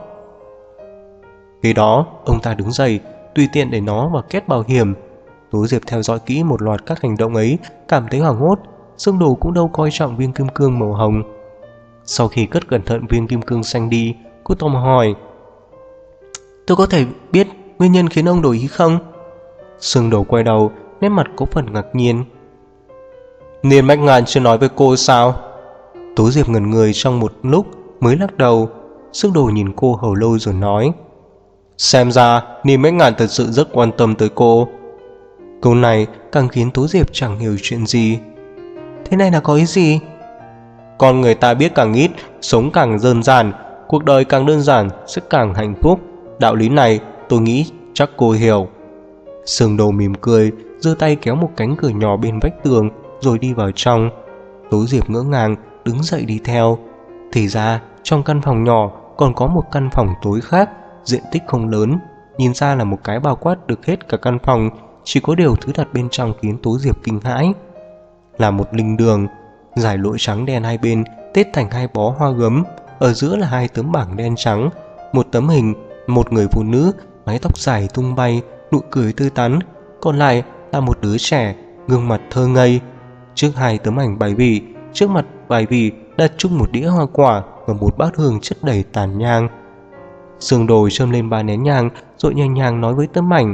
Khi đó, ông ta đứng dậy, tùy tiện để nó vào két bảo hiểm. Tố Diệp theo dõi kỹ một loạt các hành động ấy, cảm thấy hoảng hốt. Sương Đồ cũng đâu coi trọng viên kim cương màu hồng. Sau khi cất cẩn thận viên kim cương xanh đi, cô tò mò hỏi: "Tôi có thể biết nguyên nhân khiến ông đổi ý không?" Sương Đồ quay đầu, nét mặt có phần ngạc nhiên. "Niên Bách Ngạn chưa nói với cô sao?" Tố Diệp ngẩn người trong một lúc mới lắc đầu. Sương Đồ nhìn cô hồi lâu rồi nói: "Xem ra Niên Bách Ngạn thật sự rất quan tâm tới cô." Câu này càng khiến Tố Diệp chẳng hiểu chuyện gì. "Thế này là có ý gì?" "Con người ta biết càng ít, sống càng đơn giản, cuộc đời càng đơn giản sẽ càng hạnh phúc. Đạo lý này tôi nghĩ chắc cô hiểu." Sương Đồ mỉm cười, giơ tay kéo một cánh cửa nhỏ bên vách tường rồi đi vào trong. Tố Diệp ngỡ ngàng đứng dậy đi theo. Thì ra trong căn phòng nhỏ còn có một căn phòng tối khác, diện tích không lớn, nhìn ra là một cái bao quát được hết cả căn phòng. Chỉ có điều thứ đặt bên trong khiến Tố Diệp kinh hãi. Là một linh đường, dải lụa trắng đen hai bên tết thành hai bó hoa gấm, ở giữa là hai tấm bảng đen trắng, một tấm hình một người phụ nữ, mái tóc dài tung bay, nụ cười tươi tắn, còn lại là một đứa trẻ, gương mặt thơ ngây. Trước hai tấm ảnh bài vị, trước mặt bài vị đặt chung một đĩa hoa quả và một bát hương chất đầy tàn nhang. Sương Đồ châm lên 3 nén nhang rồi nhẹ nhàng nói với tấm ảnh: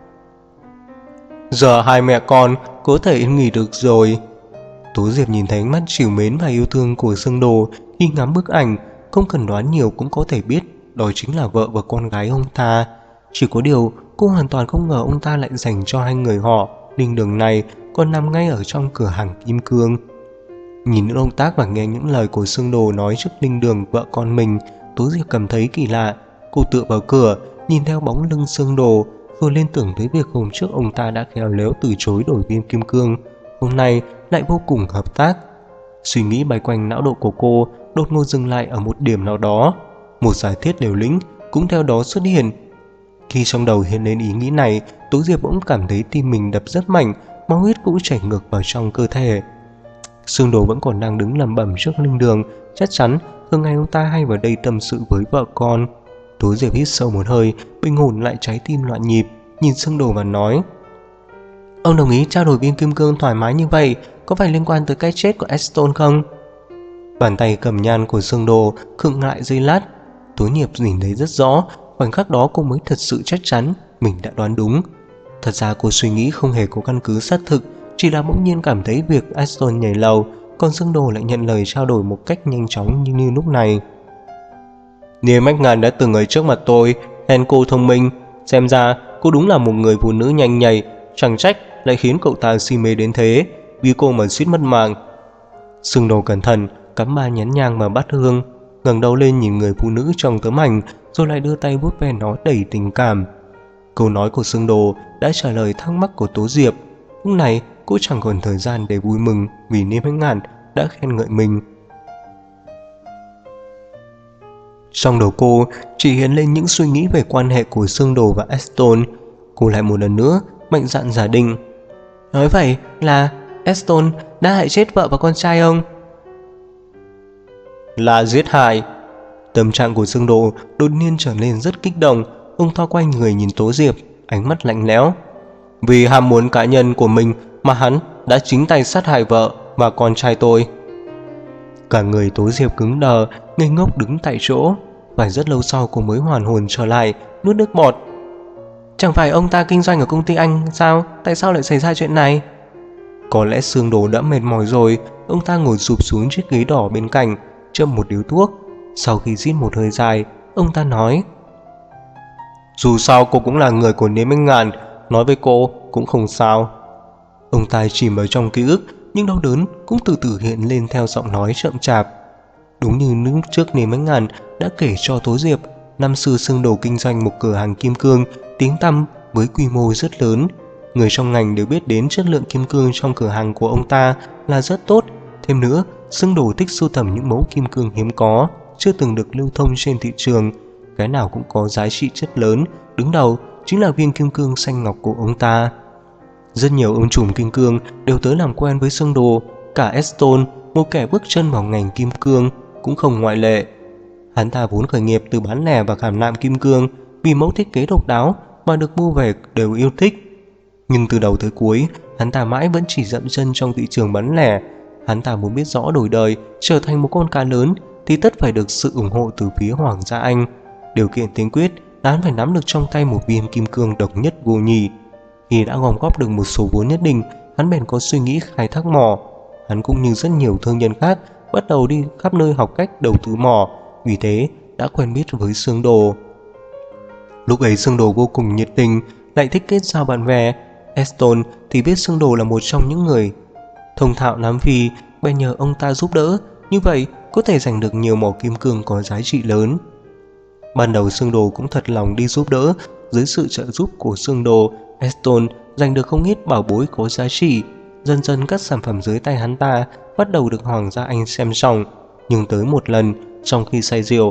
"Giờ hai mẹ con có thể yên nghỉ được rồi." Tố Diệp nhìn thấy ánh mắt trìu mến và yêu thương của Sương Đồ khi ngắm bức ảnh, không cần đoán nhiều cũng có thể biết đó chính là vợ và con gái ông ta. Chỉ có điều cô hoàn toàn không ngờ ông ta lại dành cho hai người họ linh đường này còn nằm ngay ở trong cửa hàng kim cương. Nhìn những động tác và nghe những lời của Sương Đồ nói trước linh đường vợ con mình, Tố Diệp cảm thấy kỳ lạ. Cô tựa vào cửa, nhìn theo bóng lưng Sương Đồ, rồi liên tưởng tới việc hôm trước ông ta đã khéo léo từ chối đổi viên kim cương, hôm nay lại vô cùng hợp tác. Suy nghĩ bay quanh não độ của cô đột ngột dừng lại ở một điểm nào đó. Một giả thiết liều lĩnh cũng theo đó xuất hiện. Khi trong đầu hiện lên ý nghĩ này, Tố Diệp bỗng cảm thấy tim mình đập rất mạnh, máu huyết cũng chảy ngược vào trong cơ thể. Sương Đồ vẫn còn đang đứng lẩm bẩm trước linh đường. Chắc chắn thường ngày ông ta hay vào đây tâm sự với vợ con. Tố Diệp hít sâu một hơi, bình ổn lại trái tim loạn nhịp, nhìn Sương Đồ và nói: Ông đồng ý trao đổi viên kim cương thoải mái như vậy, có phải liên quan tới cái chết của Aston không? Bàn tay cầm nhan của Sương Đồ khựng lại giây lát. Tố Diệp nhìn thấy rất rõ, khoảnh khắc đó cô mới thật sự chắc chắn mình đã đoán đúng. Thật ra cô suy nghĩ không hề có căn cứ xác thực, chỉ là bỗng nhiên cảm thấy việc Aston nhảy lầu, còn Sương Đồ lại nhận lời trao đổi một cách nhanh chóng như lúc này. Nia McGann đã từng ở trước mặt tôi, khen cô thông minh, xem ra cô đúng là một người phụ nữ nhanh nhạy, chẳng trách lại khiến cậu ta si mê đến thế, vì cô mà suýt mất mạng. Sương Đồ cẩn thận cắm 3 nhánh nhang vào bát hương, ngẩng đầu lên nhìn người phụ nữ trong tấm ảnh, rồi lại đưa tay vuốt ve nó đầy tình cảm. Câu nói của Sương Đồ đã trả lời thắc mắc của Tố Diệp. Lúc này cô chẳng còn thời gian để vui mừng vì Nia McGann đã khen ngợi mình. Trong đầu cô chỉ hiện lên những suy nghĩ về quan hệ của Sương Đồ và Aston. Cô lại một lần nữa mạnh dạn giả định: nói vậy là Aston đã hại chết vợ và con trai ông. Là giết hại. Tâm trạng của Sương Đồ đột nhiên trở nên rất kích động. Ông ta quay người nhìn Tố Diệp, ánh mắt lạnh lẽo. Vì ham muốn cá nhân của mình mà hắn đã chính tay sát hại vợ và con trai tôi. Cả người Tố Diệp cứng đờ, ngây ngốc đứng tại chỗ. Phải rất lâu sau cô mới hoàn hồn trở lại, nuốt nước bọt. Chẳng phải ông ta kinh doanh ở công ty anh sao? Tại sao lại xảy ra chuyện này? Có lẽ Sương Đồ đã mệt mỏi rồi. Ông ta ngồi sụp xuống chiếc ghế đỏ bên cạnh, châm một điếu thuốc. Sau khi rít một hơi dài, ông ta nói: dù sao cô cũng là người của Nia McGann, nói với cô cũng không sao. Ông ta chìm ở trong ký ức, nhưng đau đớn cũng từ từ hiện lên theo giọng nói chậm chạp. Đúng như lúc trước Nia McGann đã kể cho Tố Diệp, năm xưa Sương Đồ kinh doanh một cửa hàng kim cương tiếng tăm với quy mô rất lớn. Người trong ngành đều biết đến chất lượng kim cương trong cửa hàng của ông ta là rất tốt. Thêm nữa, Sương Đồ thích sưu tầm những mẫu kim cương hiếm có, chưa từng được lưu thông trên thị trường. Cái nào cũng có giá trị chất lớn, đứng đầu chính là viên kim cương xanh ngọc của ông ta. Rất nhiều ông trùm kim cương đều tới làm quen với Sương Đồ, cả Aston, một kẻ bước chân vào ngành kim cương, cũng không ngoại lệ. Hắn ta vốn khởi nghiệp từ bán lẻ và khảm nạm kim cương, vì mẫu thiết kế độc đáo mà được mua về đều yêu thích. Nhưng từ đầu tới cuối, hắn ta mãi vẫn chỉ dậm chân trong thị trường bán lẻ. Hắn ta muốn biết rõ đổi đời, trở thành một con cá lớn thì tất phải được sự ủng hộ từ phía Hoàng gia Anh. Điều kiện tiên quyết là hắn phải nắm được trong tay một viên kim cương độc nhất vô nhị. Khi đã gom góp được một số vốn nhất định, hắn bèn có suy nghĩ khai thác mỏ. Hắn cũng như rất nhiều thương nhân khác bắt đầu đi khắp nơi học cách đầu tư mỏ, vì thế đã quen biết với Sương Đồ. Lúc ấy Sương Đồ vô cùng nhiệt tình, lại thích kết giao bạn bè. Aston thì biết Sương Đồ là một trong những người thông thạo Nam Phi, bèn nhờ ông ta giúp đỡ, như vậy có thể giành được nhiều mỏ kim cương có giá trị lớn. Ban đầu Sương Đồ cũng thật lòng đi giúp đỡ. Dưới sự trợ giúp của Sương Đồ, Aston giành được không ít bảo bối có giá trị. Dần dần các sản phẩm dưới tay hắn ta bắt đầu được Hoàng gia Anh xem trọng. Nhưng tới một lần, trong khi say rượu,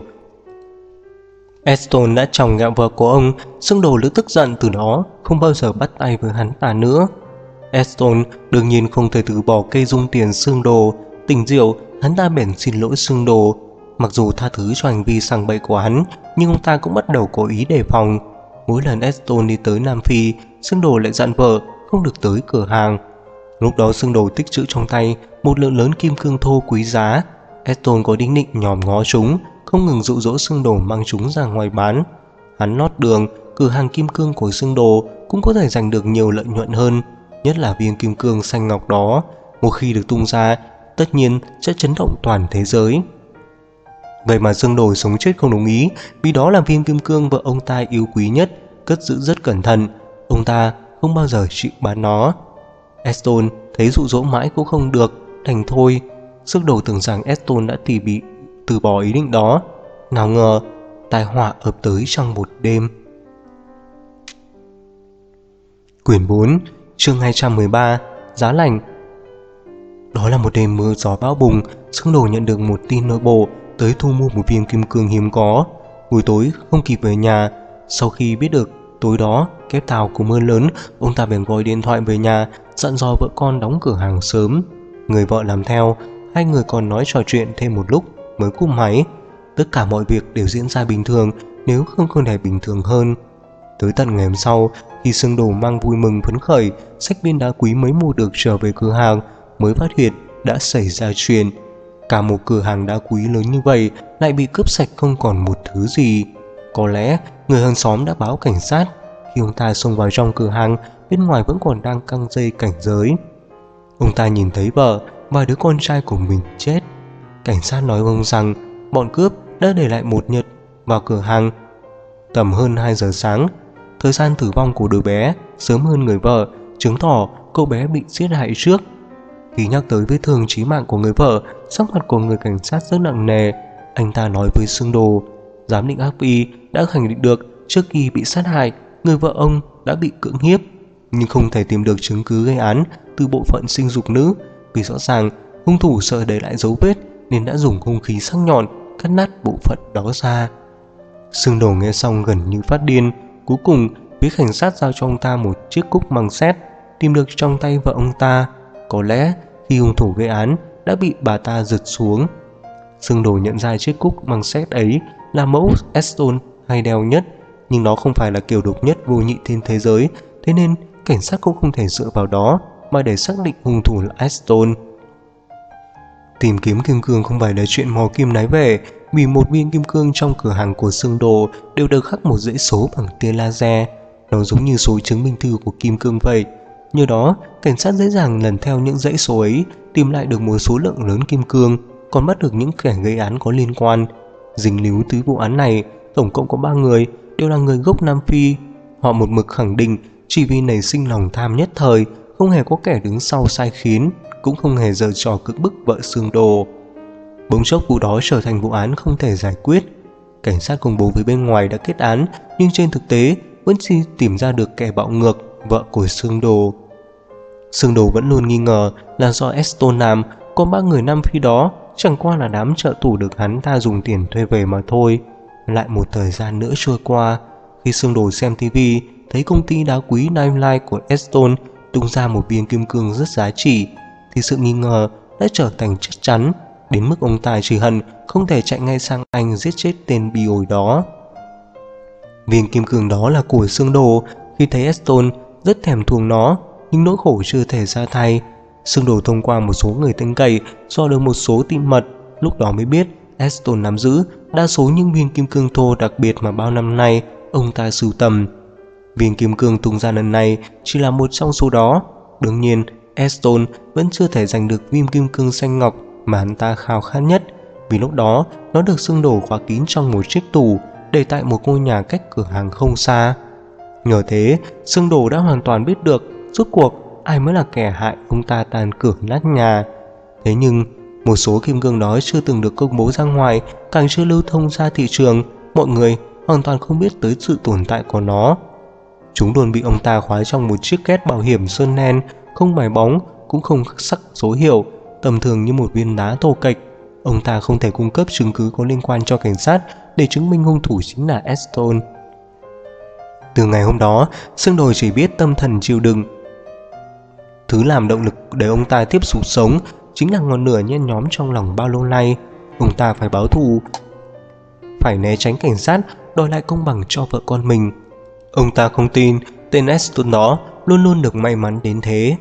Aston đã chồng ghẹo vợ của ông. Sương Đồ lỡ tức giận, từ đó không bao giờ bắt tay với hắn ta nữa. Aston đương nhiên không thể từ bỏ cây dung tiền Sương Đồ. Tỉnh rượu, hắn ta bèn xin lỗi Sương Đồ. Mặc dù tha thứ cho hành vi sằng bậy của hắn, nhưng ông ta cũng bắt đầu có ý đề phòng. Mỗi lần Aston đi tới Nam Phi, Sương Đồ lại dặn vợ không được tới cửa hàng. Lúc đó Sương Đồ tích trữ trong tay một lượng lớn kim cương thô quý giá. Aston có ý định nhòm ngó chúng, không ngừng dụ dỗ Sương Đồ mang chúng ra ngoài bán. Hắn lót đường, cửa hàng kim cương của Sương Đồ cũng có thể giành được nhiều lợi nhuận hơn, nhất là viên kim cương xanh ngọc đó. Một khi được tung ra, tất nhiên sẽ chấn động toàn thế giới. Vậy mà Sương Đồ sống chết không đồng ý, vì đó là viên kim cương vợ ông ta yêu quý nhất, cất giữ rất cẩn thận. Ông ta không bao giờ chịu bán nó. Aston thấy dụ dỗ mãi cũng không được, đành thôi. Sương Đồ tưởng rằng Aston đã bị từ bỏ ý định đó, nào ngờ tai họa ập tới trong một đêm. Quyển 4, chương 213, giá lành. Đó là một đêm mưa gió bão bùng. Sương Đồ nhận được một tin nội bộ tới thu mua một viên kim cương hiếm có. Buổi tối không kịp về nhà. Sau khi biết được tối đó Cape Town có mưa lớn, ông ta bèn gọi điện thoại về nhà dặn dò vợ con đóng cửa hàng sớm. Người vợ làm theo, hai người còn nói trò chuyện thêm một lúc mới cúp máy. Tất cả mọi việc đều diễn ra bình thường, nếu không thể bình thường hơn. Tới tận ngày hôm sau, khi Sương Đồ mang vui mừng phấn khởi xách viên đá quý mới mua được trở về cửa hàng, mới phát hiện đã xảy ra chuyện. Cả một cửa hàng đá quý lớn như vậy lại bị cướp sạch không còn một thứ gì. Có lẽ người hàng xóm đã báo cảnh sát. Khi ông ta xông vào trong cửa hàng, bên ngoài vẫn còn đang căng dây cảnh giới. Ông ta nhìn thấy vợ và đứa con trai của mình chết. Cảnh sát nói với ông rằng bọn cướp đã để lại một nhật vào cửa hàng. Tầm hơn 2 giờ sáng, thời gian tử vong của đứa bé sớm hơn người vợ, chứng tỏ cậu bé bị giết hại trước. Khi nhắc tới vết thương chí mạng của người vợ, sắc mặt của người cảnh sát rất nặng nề. Anh ta nói với Sương Đồ, giám định pháp y đã khẳng định được trước khi bị sát hại, người vợ ông đã bị cưỡng hiếp, nhưng không thể tìm được chứng cứ gây án từ bộ phận sinh dục nữ, vì rõ ràng hung thủ sợ để lại dấu vết nên đã dùng hung khí sắc nhọn cắt nát bộ phận đó ra. Sương Đồ nghe xong gần như phát điên. Cuối cùng phía cảnh sát giao cho ông ta một chiếc cúc măng sét tìm được trong tay vợ ông ta. Có lẽ khi hung thủ gây án đã bị bà ta giật xuống. Sương Đồ nhận ra chiếc cúc măng sét ấy là mẫu Aston hay đeo nhất, nhưng nó không phải là kiểu độc nhất vô nhị trên thế giới, thế nên cảnh sát cũng không thể dựa vào đó mà để xác định hung thủ là Aston. Tìm kiếm kim cương không phải là chuyện mò kim nái về, vì một viên kim cương trong cửa hàng của Sương Đồ đều được khắc một dãy số bằng tia laser. Nó giống như số chứng minh thư của kim cương vậy. Nhờ đó, cảnh sát dễ dàng lần theo những dãy số ấy tìm lại được một số lượng lớn kim cương, còn bắt được những kẻ gây án có liên quan. Dính líu tới vụ án này, tổng cộng có 3 người, đều là người gốc Nam Phi. Họ một mực khẳng định chỉ vì nảy sinh lòng tham nhất thời, không hề có kẻ đứng sau sai khiến, cũng không hề giở trò cưỡng bức vợ Sương Đồ. Bỗng chốc vụ đó trở thành vụ án không thể giải quyết. Cảnh sát công bố với bên ngoài đã kết án, nhưng trên thực tế vẫn chỉ tìm ra được kẻ bạo ngược, vợ của Sương Đồ. Sương Đồ vẫn luôn nghi ngờ là do Aston làm, còn 3 người Nam Phi đó chẳng qua là đám trợ thủ được hắn ta dùng tiền thuê về mà thôi. Lại một thời gian nữa trôi qua, khi Sương Đồ xem TV thấy công ty đá quý Limelight của Aston tung ra một viên kim cương rất giá trị, thì sự nghi ngờ đã trở thành chắc chắn, đến mức ông ta chỉ hận không thể chạy ngay sang Anh giết chết tên bi ổi đó. Viên kim cương đó là của Sương Đồ. Khi thấy Aston rất thèm thuồng nó, nhưng nỗi khổ chưa thể ra tay. Sương Đồ thông qua một số người tin cậy dò được một số tin mật, lúc đó mới biết Aston nắm giữ đa số những viên kim cương thô đặc biệt mà bao năm nay ông ta sưu tầm. Viên kim cương tung ra lần này chỉ là một trong số đó. Đương nhiên, Aston vẫn chưa thể giành được viên kim cương xanh ngọc mà hắn ta khao khát nhất, vì lúc đó nó được Sương Đồ khóa kín trong một chiếc tủ để tại một ngôi nhà cách cửa hàng không xa. Nhờ thế, Sương Đồ đã hoàn toàn biết được rốt cuộc ai mới là kẻ hại ông ta tàn cửa nát nhà. Thế nhưng một số kim cương đó chưa từng được công bố ra ngoài, càng chưa lưu thông ra thị trường, mọi người hoàn toàn không biết tới sự tồn tại của nó. Chúng luôn bị ông ta khóa trong một chiếc két bảo hiểm sơn đen, không mài bóng, cũng không khắc sắc số hiệu, tầm thường như một viên đá thô kệch. Ông ta không thể cung cấp chứng cứ có liên quan cho cảnh sát để chứng minh hung thủ chính là Aston. Từ ngày hôm đó, Sương Đồ chỉ biết tâm thần chịu đựng. Thứ làm động lực để ông ta tiếp tục sống chính là ngọn lửa nhen nhóm trong lòng bao lâu nay. Ông ta phải báo thù, phải né tránh cảnh sát, đòi lại công bằng cho vợ con mình. Ông ta không tin tên Aston đó luôn luôn được may mắn đến thế.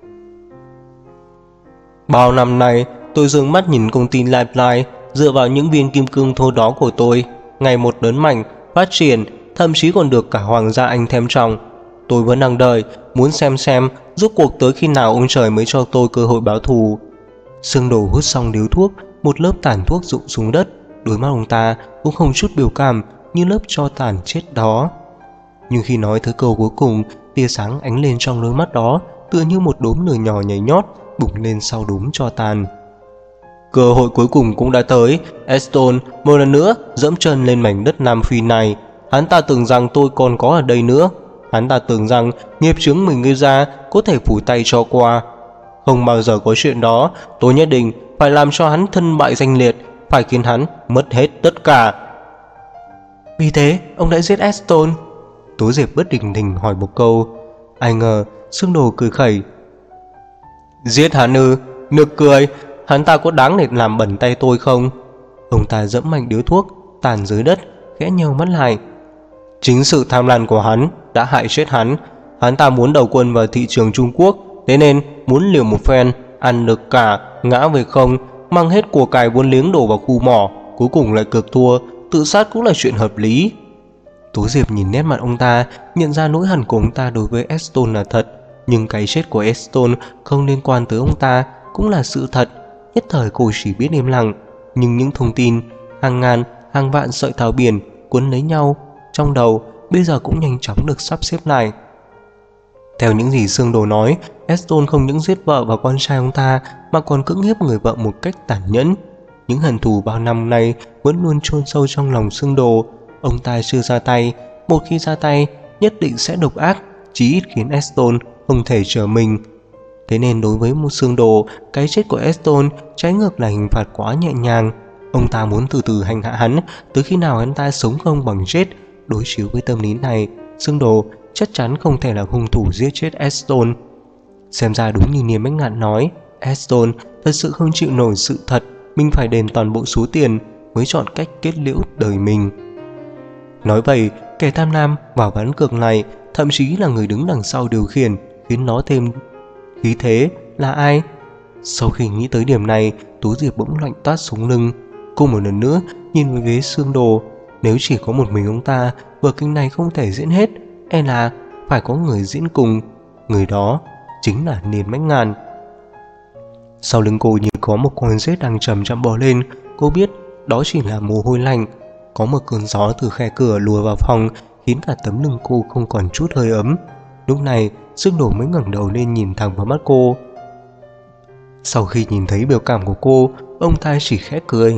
Bao năm nay, tôi dương mắt nhìn công ty Limelight dựa vào những viên kim cương thô đó của tôi, ngày một lớn mạnh, phát triển, thậm chí còn được cả Hoàng gia Anh thèm trọng. Tôi vẫn đang đợi, muốn xem rốt cuộc tới khi nào ông trời mới cho tôi cơ hội báo thù. Sương Đồ hút xong điếu thuốc, một lớp tàn thuốc rụng xuống đất. Đôi mắt ông ta cũng không chút biểu cảm như lớp tro tàn chết đó. Nhưng khi nói tới câu cuối cùng, tia sáng ánh lên trong đôi mắt đó, tựa như một đốm lửa nhỏ nhảy nhót bùng lên sau đốm tro tàn. Cơ hội cuối cùng cũng đã tới. Aston một lần nữa dẫm chân lên mảnh đất Nam Phi này. Hắn ta tưởng rằng tôi còn có ở đây nữa. Hắn ta tưởng rằng nghiệp chướng mình gây ra có thể phủ tay cho qua. Không bao giờ có chuyện đó. Tôi nhất định phải làm cho hắn thân bại danh liệt, phải khiến hắn mất hết tất cả. Vì thế ông đã giết Aston? Tố Diệp bất định thình hỏi một câu. Ai ngờ Sương Đồ cười khẩy. Giết hắn ư? Nực cười, hắn ta có đáng để làm bẩn tay tôi không? Ông ta giẫm mạnh điếu thuốc tàn dưới đất, khẽ nheo mắt lại. Chính sự tham lam của hắn đã hại chết hắn. Hắn ta muốn đầu quân vào thị trường Trung Quốc, thế nên muốn liều một phen, ăn được cả, ngã về không, mang hết của cải vốn liếng đổ vào khu mỏ, cuối cùng lại cực thua, tự sát cũng là chuyện hợp lý. Tố Diệp nhìn nét mặt ông ta, nhận ra nỗi hận của ông ta đối với Aston là thật, nhưng cái chết của Aston không liên quan tới ông ta cũng là sự thật. Nhất thời cô chỉ biết im lặng, nhưng những thông tin hàng ngàn, hàng vạn sợi thảo biển cuốn lấy nhau trong đầu bây giờ cũng nhanh chóng được sắp xếp lại. Theo những gì Sương Đồ nói, Aston không những giết vợ và con trai ông ta mà còn cưỡng hiếp người vợ một cách tàn nhẫn. Những hận thù bao năm nay vẫn luôn chôn sâu trong lòng Sương Đồ. Ông ta chưa ra tay, một khi ra tay nhất định sẽ độc ác, chí ít khiến Aston không thể trở mình. Thế nên đối với một Sương Đồ, cái chết của Aston trái ngược là hình phạt quá nhẹ nhàng. Ông ta muốn từ từ hành hạ hắn tới khi nào hắn ta sống không bằng chết. Đối chiếu với tâm lý này, Sương Đồ chắc chắn không thể là hung thủ giết chết Aston. Xem ra đúng như Niềm Bách Ngạn nói, Aston thật sự không chịu nổi sự thật mình phải đền toàn bộ số tiền mới chọn cách kết liễu đời mình. Nói vậy, kẻ tham lam vào ván cược này thậm chí là người đứng đằng sau điều khiển khiến nó thêm khí thế là ai? Sau khi nghĩ tới điểm này, Tú Diệp bỗng lạnh toát sống lưng. Cô một lần nữa nhìn về phía Sương Đồ. Nếu chỉ có một mình ông ta, vở kịch này không thể diễn hết, e là phải có người diễn cùng. Người đó chính là Niên Bách Ngạn. Sau lưng cô như có một con rết đang chậm chậm bò lên. Cô biết đó chỉ là mồ hôi lạnh. Có một cơn gió từ khe cửa lùa vào phòng, khiến cả tấm lưng cô không còn chút hơi ấm. Lúc này Sương Đồ mới ngẩng đầu lên nhìn thẳng vào mắt cô. Sau khi nhìn thấy biểu cảm của cô, ông ta chỉ khẽ cười.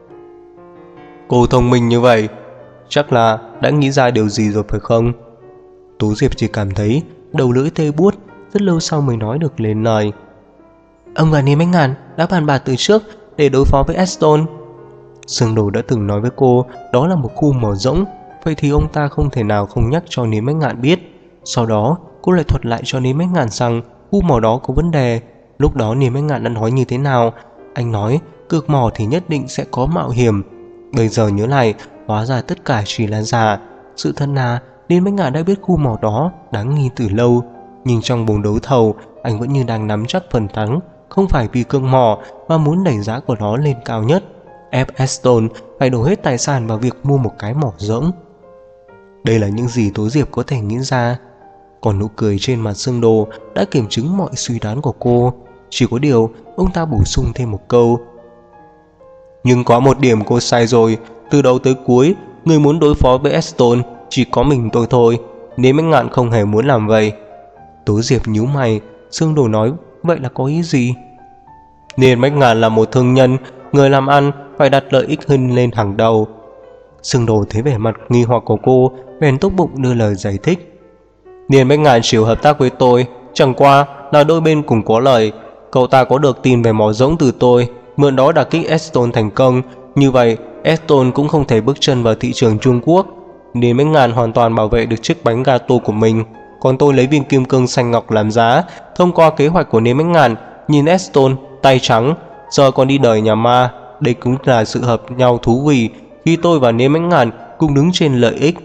Cô thông minh như vậy, chắc là đã nghĩ ra điều gì rồi phải không? Tú Diệp chỉ cảm thấy đầu lưỡi tê buốt, rất lâu sau mới nói được lên lời. Ông và Niên Bách Ngạn đã bàn bạc từ trước để đối phó với Aston. Sương Đồ đã từng nói với cô đó là một khu mỏ rỗng, vậy thì ông ta không thể nào không nhắc cho Niên Bách Ngạn biết. Sau đó cô lại thuật lại cho Niên Bách Ngạn rằng khu mỏ đó có vấn đề. Lúc đó Niên Bách Ngạn đã nói như thế nào? Anh nói cược mỏ thì nhất định sẽ có mạo hiểm. Bây giờ nhớ lại, hóa ra tất cả chỉ là giả. Sự thật là Niên Bách Ngạn đã biết khu mỏ đó đáng nghi từ lâu, nhưng trong vòng đấu thầu anh vẫn như đang nắm chắc phần thắng, không phải vì cược mỏ mà muốn đẩy giá của nó lên cao nhất, ép Aston phải đổ hết tài sản vào việc mua một cái mỏ rỗng. Đây là những gì Tố Diệp có thể nghĩ ra. Còn nụ cười trên mặt Sương Đồ đã kiểm chứng mọi suy đoán của cô. Chỉ có điều ông ta bổ sung thêm một câu. Nhưng có một điểm cô sai rồi. Từ đầu tới cuối, người muốn đối phó với Aston chỉ có mình tôi thôi. Niên Bách Ngạn không hề muốn làm vậy. Tố Diệp nhíu mày. Sương Đồ nói vậy là có ý gì? Niên Bách Ngạn là một thương nhân, người làm ăn phải đặt lợi ích hơn lên hàng đầu. Sương Đồ thấy vẻ mặt nghi hoặc của cô, bèn tốt bụng đưa lời giải thích. Niên Bách Ngạn chịu hợp tác với tôi, chẳng qua là đôi bên cùng có lợi. Cậu ta có được tin về mỏ rỗng từ tôi, mượn đó đả kích Aston thành công. Như vậy Aston cũng không thể bước chân vào thị trường Trung Quốc. Niên Bách Ngạn hoàn toàn bảo vệ được chiếc bánh gato của mình, còn tôi lấy viên kim cương xanh ngọc làm giá. Thông qua kế hoạch của Niên Bách Ngạn, nhìn Aston tay trắng, giờ còn đi đời nhà ma. Đây cũng là sự hợp nhau thú vị khi tôi và Niên Bách Ngạn cùng đứng trên lợi ích.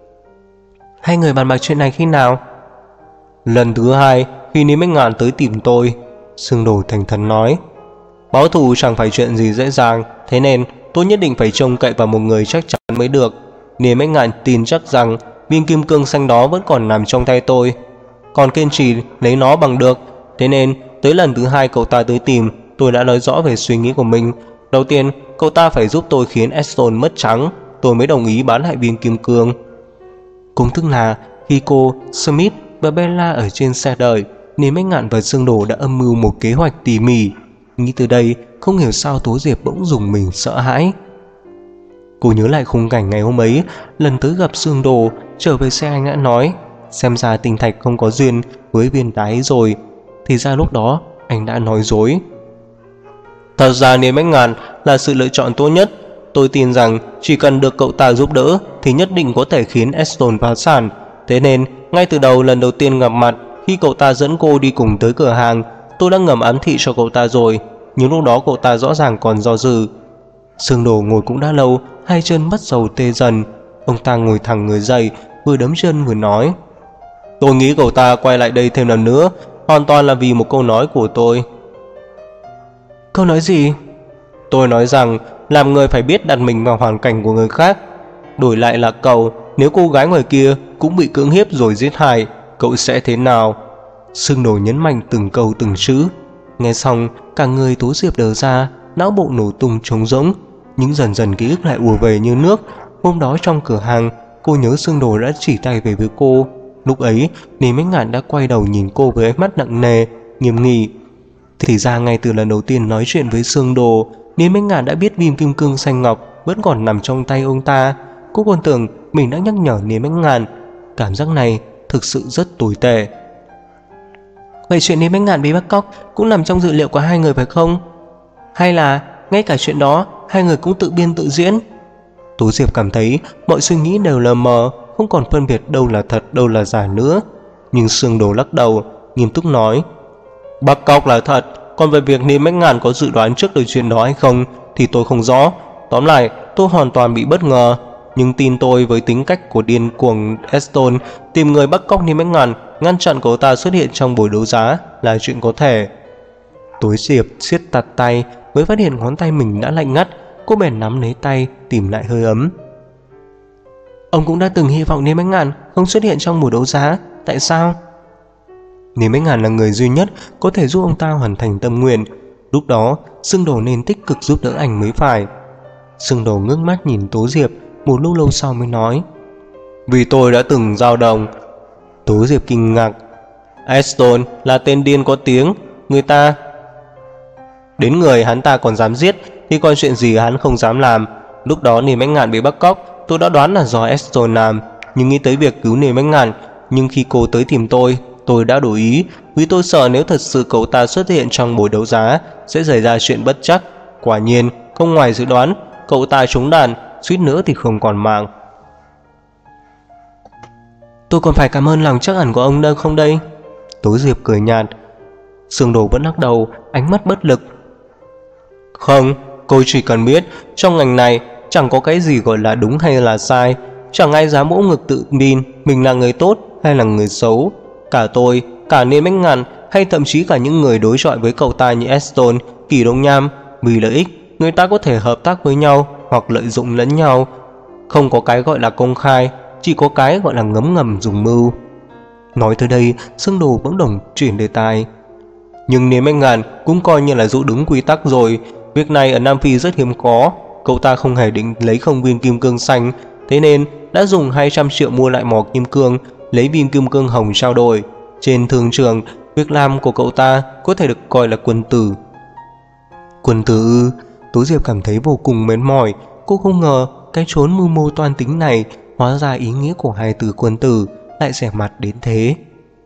Hai người bàn bạc chuyện này khi nào? Lần thứ hai, khi Niên Bách Ngạn tới tìm tôi. Sương Đồ thành thật nói. Báo thù chẳng phải chuyện gì dễ dàng, thế nên tôi nhất định phải trông cậy vào một người chắc chắn mới được. Niên Bách Ngạn tin chắc rằng viên kim cương xanh đó vẫn còn nằm trong tay tôi, còn kiên trì lấy nó bằng được. Thế nên tới lần thứ hai cậu ta tới tìm, tôi đã nói rõ về suy nghĩ của mình. Đầu tiên, cậu ta phải giúp tôi khiến Aston mất trắng, tôi mới đồng ý bán lại viên kim cương. Cũng tức là khi cô, Smith và Bella ở trên xe đợi, Niên Bách Ngạn và Sương Đồ đã âm mưu một kế hoạch tỉ mỉ. Nghĩ từ đây, không hiểu sao Tố Diệp bỗng dùng mình sợ hãi. Cô nhớ lại khung cảnh ngày hôm ấy, lần tới gặp Sương Đồ, trở về xe anh đã nói, xem ra Tinh Thạch không có duyên với viên đá ấy rồi. Thì ra lúc đó anh đã nói dối. Thật ra Niên Bách Ngạn là sự lựa chọn tốt nhất. Tôi tin rằng chỉ cần được cậu ta giúp đỡ thì nhất định có thể khiến Aston phá sản. Thế nên ngay từ đầu lần đầu tiên gặp mặt, khi cậu ta dẫn cô đi cùng tới cửa hàng, tôi đã ngầm ám thị cho cậu ta rồi, nhưng lúc đó cậu ta rõ ràng còn do dự. Sương Đồ ngồi cũng đã lâu, hai chân bắt đầu tê dần. Ông ta ngồi thẳng người dậy, vừa đấm chân vừa nói: tôi nghĩ cậu ta quay lại đây thêm lần nữa hoàn toàn là vì một câu nói của tôi. Câu nói gì? Tôi nói rằng làm người phải biết đặt mình vào hoàn cảnh của người khác. Đổi lại là cậu, nếu cô gái ngoài kia cũng bị cưỡng hiếp rồi giết hại, cậu sẽ thế nào? Sương Đồ nhấn mạnh từng câu từng chữ. Nghe xong, cả người Tố Diệp đờ ra, não bộ nổ tung trống rỗng. Nhưng dần dần ký ức lại ùa về như nước. Hôm đó trong cửa hàng, cô nhớ Sương Đồ đã chỉ tay về với cô. Lúc ấy, Niềm Ánh Ngạn đã quay đầu nhìn cô với ánh mắt nặng nề, nghiêm nghị. Thì ra ngay từ lần đầu tiên nói chuyện với Sương Đồ, Niềm Ánh Ngạn đã biết viên kim cương xanh ngọc vẫn còn nằm trong tay ông ta. Cô còn tưởng mình đã nhắc nhở Niềm Ánh Ngạn. Cảm giác này thực sự rất tồi tệ. Vậy chuyện Niềm Ánh Ngạn bị bắt cóc cũng nằm trong dự liệu của hai người phải không? Hay là ngay cả chuyện đó hai người cũng tự biên tự diễn? Tố Diệp cảm thấy mọi suy nghĩ đều lờ mờ, không còn phân biệt đâu là thật đâu là giả nữa. Nhưng Sương Đồ lắc đầu, nghiêm túc nói: bắt cóc là thật, còn về việc Niềm Ánh Ngạn có dự đoán trước được chuyện đó hay không thì tôi không rõ. Tóm lại, tôi hoàn toàn bị bất ngờ. Nhưng tin tôi, với tính cách của điên cuồng Eston, tìm người bắt cóc Niềm Ánh Ngạn, ngăn chặn cậu ta xuất hiện trong buổi đấu giá là chuyện có thể. Tố Diệp siết chặt tay, mới phát hiện ngón tay mình đã lạnh ngắt. Cô bèn nắm lấy tay, tìm lại hơi ấm. Ông cũng đã từng hy vọng Niềm Ánh Ngạn không xuất hiện trong buổi đấu giá, tại sao? Niềm Ánh Ngạn là người duy nhất có thể giúp ông ta hoàn thành tâm nguyện. Lúc đó, Sương Đồ nên tích cực giúp đỡ anh mới phải. Sương Đồ ngước mắt nhìn Tố Diệp, một lúc lâu sau mới nói: vì tôi đã từng giao đồng. Tố Diệp kinh ngạc: Eston là tên điên có tiếng, người ta đến người hắn ta còn dám giết thì còn chuyện gì hắn không dám làm. Lúc đó Niềm Ánh Ngạn bị bắt cóc, tôi đã đoán là do Eston làm, nhưng nghĩ tới việc cứu Niềm Ánh Ngạn. Nhưng khi cô tới tìm tôi đã đổi ý, vì tôi sợ nếu thật sự cậu ta xuất hiện trong buổi đấu giá sẽ xảy ra chuyện bất trắc. Quả nhiên, không ngoài dự đoán, cậu ta trúng đạn, suýt nữa thì không còn mạng. Tôi còn phải cảm ơn lòng trắc ẩn của ông đâu không đây? Tố Diệp cười nhạt. Sương Đồ vẫn lắc đầu, ánh mắt bất lực. Không, cô chỉ cần biết trong ngành này chẳng có cái gì gọi là đúng hay là sai. Chẳng ai dám vỗ ngực tự tin mình là người tốt hay là người xấu. Cả tôi, cả Niềm Ánh Ngạn, hay thậm chí cả những người đối chọi với cậu ta như Eston, Kỳ Đông Nham, vì lợi ích người ta có thể hợp tác với nhau hoặc lợi dụng lẫn nhau. Không có cái gọi là công khai, chỉ có cái gọi là ngấm ngầm dùng mưu. Nói tới đây, Sương Đồ bỗng đồng chuyển đề tài. Nhưng Niềm Ánh Ngạn cũng coi như là giữ đúng quy tắc rồi. Việc này ở Nam Phi rất hiếm có. Cậu ta không hề định lấy không viên kim cương xanh, thế nên đã dùng 200 triệu mua lại mỏ kim cương, lấy viên kim cương hồng trao đổi. Trên thương trường, việc làm của cậu ta có thể được coi là quân tử. Quân tử ư? Tố Diệp cảm thấy vô cùng mệt mỏi. Cô không ngờ cái chốn mưu mô toan tính này hóa ra ý nghĩa của hai từ quân tử lại rẻ mặt đến thế.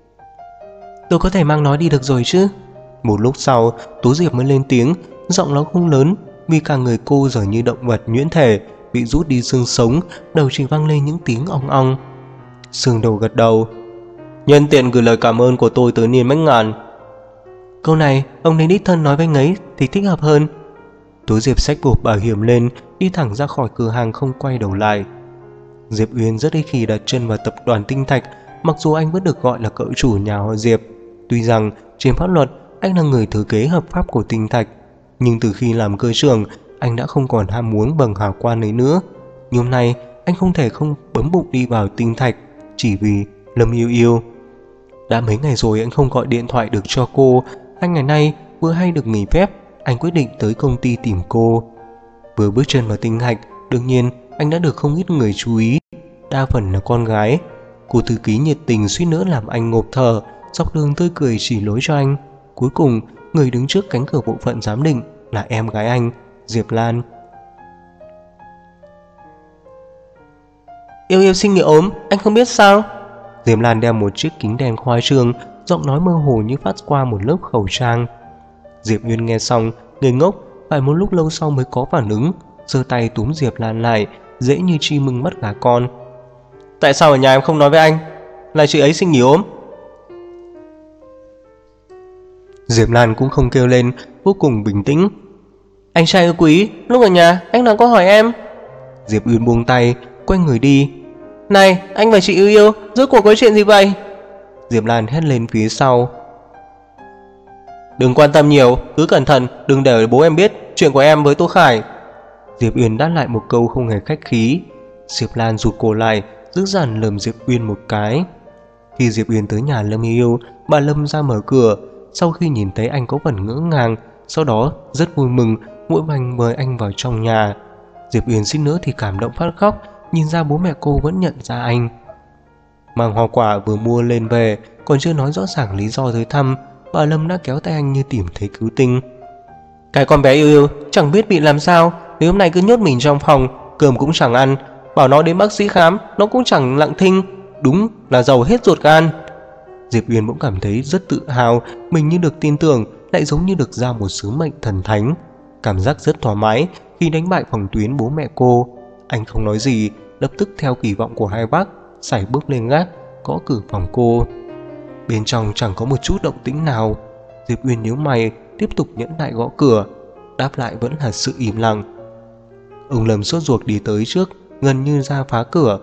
Tôi có thể mang nó đi được rồi chứ? Một lúc sau, Tố Diệp mới lên tiếng, giọng nó không lớn vì cả người cô giờ như động vật nhuyễn thể bị rút đi xương sống, đầu chỉ vang lên những tiếng ong ong. Sương Đồ gật đầu. Nhân tiện gửi lời cảm ơn của tôi tới Niềm Ánh Ngạn. Câu này ông nên đích thân nói với anh ấy thì thích hợp hơn. Tố Diệp xách bộp bảo hiểm lên, đi thẳng ra khỏi cửa hàng không quay đầu lại. Diệp Uyên rất ít khi đặt chân vào tập đoàn Tinh Thạch, mặc dù anh vẫn được gọi là cậu chủ nhà họ Diệp. Tuy rằng trên pháp luật anh là người thừa kế hợp pháp của Tinh Thạch, nhưng từ khi làm cơ trưởng, anh đã không còn ham muốn bằng hào quan ấy nữa. Nhưng hôm nay anh không thể không bấm bụng đi vào Tinh Thạch chỉ vì Lâm Yêu Yêu. Đã mấy ngày rồi anh không gọi điện thoại được cho cô. 2 ngày nay vừa hay được nghỉ phép, anh quyết định tới công ty tìm cô. Vừa bước chân vào Tinh Thạch, đương nhiên anh đã được không ít người chú ý, đa phần là con gái. Cô thư ký nhiệt tình suýt nữa làm anh ngộp thở, dọc đường tươi cười chỉ lối cho anh. Cuối cùng, người đứng trước cánh cửa bộ phận giám định là em gái anh, Diệp Lan. Yêu Yêu sinh nghỉ ốm, anh không biết sao? Diệp Lan đeo một chiếc kính đen khoai trương, giọng nói mơ hồ như phát qua một lớp khẩu trang. Diệp Uyên nghe xong, ngây ngốc, phải một lúc lâu sau mới có phản ứng, giơ tay túm Diệp Lan lại, dễ như chi mừng mất gà con. Tại sao ở nhà em không nói với anh? Là chị ấy sinh nghỉ ốm. Diệp Lan cũng không kêu lên, vô cùng bình tĩnh. Anh trai yêu quý, lúc ở nhà anh nào có hỏi em. Diệp Uyên buông tay, quay người đi. Này, anh và chị yêu yêu, rốt cuộc có chuyện gì vậy? Diệp Lan hét lên phía sau. Đừng quan tâm nhiều, cứ cẩn thận, đừng để bố em biết chuyện của em với Tô Khải. Diệp Uyên đáp lại một câu không hề khách khí. Diệp Lan rụt cổ lại, dữ dằn lườm Diệp Uyên một cái. Khi Diệp Uyên tới nhà Lâm Yêu, bà Lâm ra mở cửa. Sau khi nhìn thấy anh có phần ngỡ ngàng, sau đó rất vui mừng, vội vàng mời anh vào trong nhà. Diệp Uyên suýt nữa thì cảm động phát khóc, nhìn ra bố mẹ cô vẫn nhận ra anh. Mang hoa quả vừa mua lên về, còn chưa nói rõ ràng lý do tới thăm, bà Lâm đã kéo tay anh như tìm thấy cứu tinh. Cái con bé yêu yêu chẳng biết bị làm sao, nếu hôm nay cứ nhốt mình trong phòng, cơm cũng chẳng ăn, bảo nó đến bác sĩ khám, nó cũng chẳng lặng thinh, đúng là giàu hết ruột gan. Diệp Uyên cũng cảm thấy rất tự hào, mình như được tin tưởng, lại giống như được giao một sứ mệnh thần thánh. Cảm giác rất thoải mái khi đánh bại phòng tuyến bố mẹ cô. Anh không nói gì, lập tức theo kỳ vọng của hai bác, sải bước lên gác, gõ cửa phòng cô. Bên trong chẳng có một chút động tĩnh nào. Diệp Uyên nhíu mày, tiếp tục nhẫn nại gõ cửa. Đáp lại vẫn là sự im lặng. Ông Lâm sốt ruột đi tới trước, gần như ra phá cửa.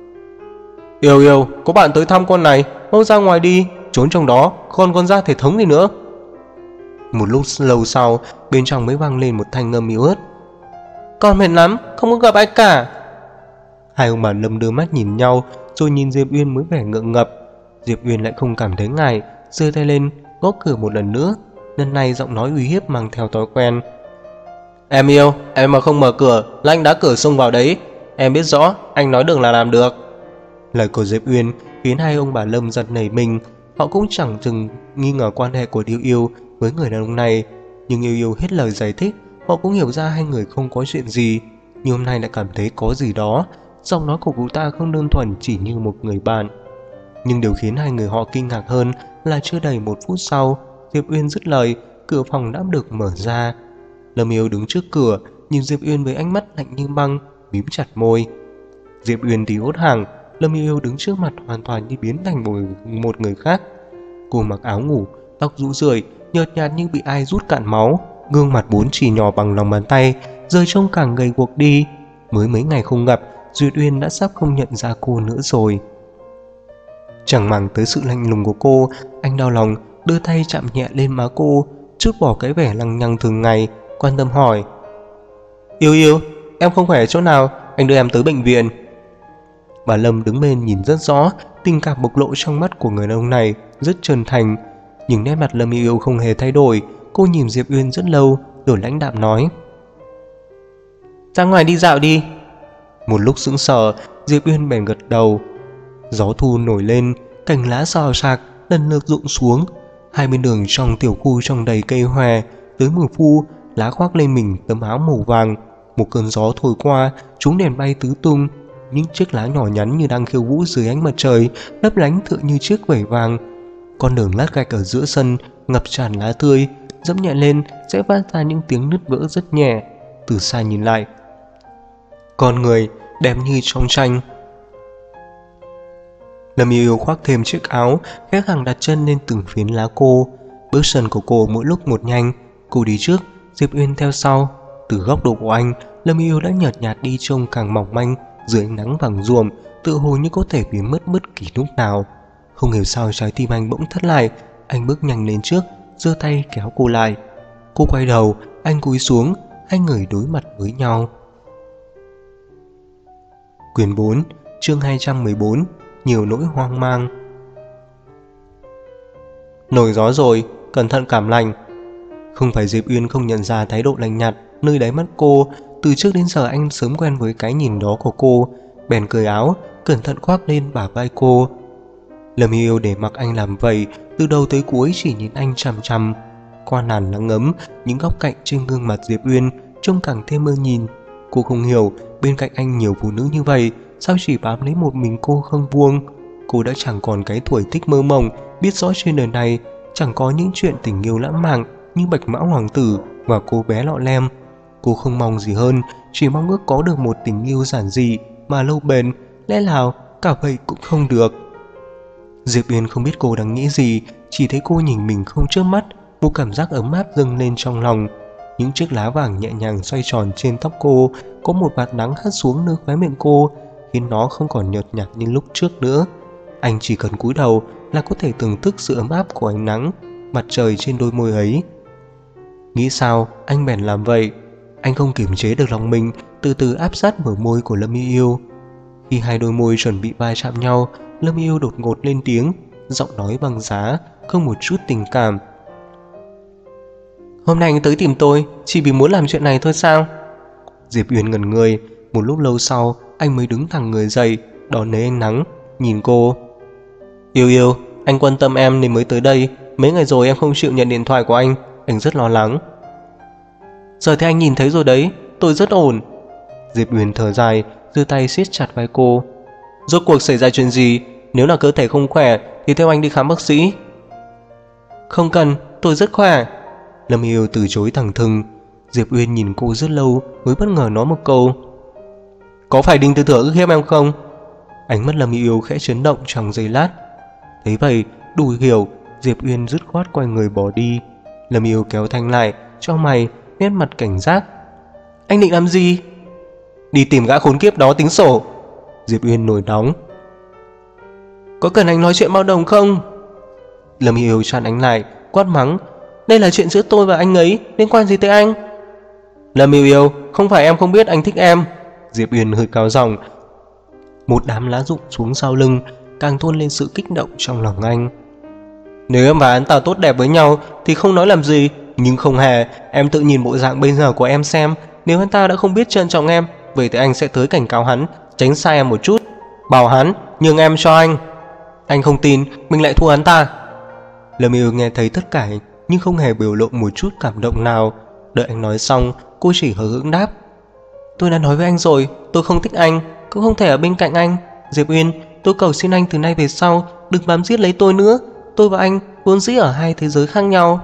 Yêu yêu, có bạn tới thăm con này, mau ra ngoài đi, trốn trong đó, con ra thể thống gì nữa. Một lúc lâu sau, bên trong mới vang lên một thanh âm yếu ớt. Con mệt lắm, không có gặp ai cả. Hai ông bà Lâm đưa mắt nhìn nhau, rồi nhìn Diệp Uyên mới vẻ ngượng ngập. Diệp Uyên lại không cảm thấy ngại, giơ tay lên, gõ cửa một lần nữa. Lần này giọng nói uy hiếp mang theo thói quen. Em yêu, em mà không mở cửa, là anh đá cửa xông vào đấy. Em biết rõ, anh nói được là làm được. Lời của Diệp Uyên khiến hai ông bà Lâm giật nảy mình. Họ cũng chẳng từng nghi ngờ quan hệ của Yêu Yêu với người đàn ông này, nhưng Yêu Yêu hết lời giải thích, họ cũng hiểu ra hai người không có chuyện gì. Nhưng hôm nay lại cảm thấy có gì đó. Giọng nói của cô ta không đơn thuần chỉ như một người bạn. Nhưng điều khiến hai người họ kinh ngạc hơn là chưa đầy 1 phút sau, Diệp Uyên dứt lời, cửa phòng đã được mở ra. Lâm Yêu đứng trước cửa, nhìn Diệp Uyên với ánh mắt lạnh như băng, mím chặt môi. Diệp Uyên thì hốt hoảng, Lâm Yêu đứng trước mặt hoàn toàn như biến thành một người khác. Cô mặc áo ngủ, tóc rũ rượi, nhợt nhạt như bị ai rút cạn máu, gương mặt 4 chỉ nhỏ bằng lòng bàn tay, giờ trông càng gầy guộc đi. Mới mấy ngày không gặp, Diệp Uyên đã sắp không nhận ra cô nữa rồi. Chẳng màng tới sự lạnh lùng của cô, anh đau lòng đưa tay chạm nhẹ lên má cô, trút bỏ cái vẻ lằng nhằng thường ngày, quan tâm hỏi. Yêu yêu, em không khỏe chỗ nào, anh đưa em tới bệnh viện. Bà Lâm đứng bên nhìn rất rõ, tình cảm bộc lộ trong mắt của người đàn ông này rất chân thành. Nhưng nét mặt Lâm Yêu không hề thay đổi. Cô nhìn Diệp Uyên rất lâu rồi lãnh đạm nói. Ra ngoài đi dạo đi. Một lúc sững sờ, Diệp Uyên bèn gật đầu. Gió thu nổi lên, cành lá xào xạc lần lượt rụng xuống. Hai bên đường trong tiểu khu trồng đầy cây hòe. Tới mùa thu, lá khoác lên mình tấm áo màu vàng. Một cơn gió thổi qua, chúng đèn bay tứ tung. Những chiếc lá nhỏ nhắn như đang khiêu vũ dưới ánh mặt trời, lấp lánh tựa như chiếc vảy vàng. Con đường lát gạch ở giữa sân ngập tràn lá tươi, dẫm nhẹ lên sẽ phát ra những tiếng nứt vỡ rất nhẹ. Từ xa nhìn lại, con người đẹp như trong tranh. Lâm Yêu Yêu khoác thêm chiếc áo, khẽ khàng đặt chân lên từng phiến lá khô. Bước chân của cô mỗi lúc một nhanh, cô đi trước, Diệp Uyên theo sau. Từ góc độ của anh, Lâm Yêu đã nhợt nhạt đi trông càng mỏng manh dưới ánh nắng vàng ruộm, tự hồ như có thể biến mất bất kỳ lúc nào. Không hiểu sao trái tim anh bỗng thắt lại, anh bước nhanh lên trước, giơ tay kéo cô lại. Cô quay đầu, anh cúi xuống, hai người đối mặt với nhau. Quyển 4, chương 214, nhiều nỗi hoang mang. Nổi gió rồi, cẩn thận cảm lạnh. Không phải Diệp Uyên không nhận ra thái độ lạnh nhạt nơi đáy mắt cô. Từ trước đến giờ anh sớm quen với cái nhìn đó của cô, bèn cởi áo, cẩn thận khoác lên bả vai cô. Lâm Yêu để mặc anh làm vậy, từ đầu tới cuối chỉ nhìn anh chằm chằm. Qua làn nắng ấm, những góc cạnh trên gương mặt Diệp Uyên trông càng thêm mơ nhìn. Cô không hiểu, bên cạnh anh nhiều phụ nữ như vậy, sao chỉ bám lấy một mình cô không buông. Cô đã chẳng còn cái tuổi thích mơ mộng, biết rõ trên đời này chẳng có những chuyện tình yêu lãng mạn như Bạch Mã Hoàng Tử và cô bé lọ lem. Cô không mong gì hơn, chỉ mong ước có được một tình yêu giản dị mà lâu bền, lẽ nào cả vậy cũng không được. Diệp Uyên không biết cô đang nghĩ gì, chỉ thấy cô nhìn mình không chớp mắt, một cảm giác ấm áp dâng lên trong lòng. Những chiếc lá vàng nhẹ nhàng xoay tròn trên tóc cô, có một vạt nắng hắt xuống nơi khóe miệng cô, khiến nó không còn nhợt nhạt như lúc trước nữa. Anh chỉ cần cúi đầu là có thể thưởng thức sự ấm áp của ánh nắng, mặt trời trên đôi môi ấy. Nghĩ sao, anh bèn làm vậy. Anh không kiềm chế được lòng mình, từ từ áp sát bờ môi của Lâm Y Yêu. Khi hai đôi môi chuẩn bị va chạm nhau, Lâm Y Yêu đột ngột lên tiếng, giọng nói băng giá, không một chút tình cảm. Hôm nay anh tới tìm tôi chỉ vì muốn làm chuyện này thôi sao? Diệp Uyên ngẩn người. Một lúc lâu sau, anh mới đứng thẳng người dậy, đón lấy ánh nắng, nhìn cô. Yêu Yêu, anh quan tâm em nên mới tới đây. Mấy ngày rồi em không chịu nhận điện thoại của anh rất lo lắng. Giờ thì anh nhìn thấy rồi đấy, tôi rất ổn. Diệp Uyên thở dài, giơ tay siết chặt vai cô. Rốt cuộc xảy ra chuyện gì? Nếu là cơ thể không khỏe thì theo anh đi khám bác sĩ. Không cần, tôi rất khỏe. Lâm Yêu từ chối thẳng thừng. Diệp Uyên nhìn cô rất lâu mới bất ngờ nói một câu. Có phải Đinh Tư Thừa ức hiếp em không? Ánh mắt Lâm Yêu khẽ chấn động trong giây lát. Thấy vậy, đủ hiểu, Diệp Uyên dứt khoát quay người bỏ đi. Lâm Yêu kéo Thanh lại, cho mày, nét mặt cảnh giác. Anh định làm gì? Đi tìm gã khốn kiếp đó tính sổ. Diệp Uyên nổi nóng. Có cần anh nói chuyện bao đồng không? Lâm Yêu chặn anh lại, quát mắng. Đây là chuyện giữa tôi và anh ấy, liên quan gì tới anh? Lâm Yêu, không phải em không biết anh thích em. Diệp Uyên hơi cao giọng. Một đám lá rụng xuống sau lưng, càng tôn lên sự kích động trong lòng anh. Nếu em và hắn ta tốt đẹp với nhau thì không nói làm gì, nhưng không hề. Em tự nhìn bộ dạng bây giờ của em xem, nếu hắn ta đã không biết trân trọng em, vậy thì anh sẽ tới cảnh cáo hắn, tránh xa em một chút, bảo hắn nhường em cho anh. Anh không tin mình lại thua hắn ta. Lâm Yêu nghe thấy tất cả nhưng không hề biểu lộ một chút cảm động nào. Đợi anh nói xong, cô chỉ hờ hững đáp. Tôi đã nói với anh rồi, tôi không thích anh, cũng không thể ở bên cạnh anh. Diệp Uyên, tôi cầu xin anh từ nay về sau đừng bám giết lấy tôi nữa. Tôi và anh vốn dĩ ở hai thế giới khác nhau.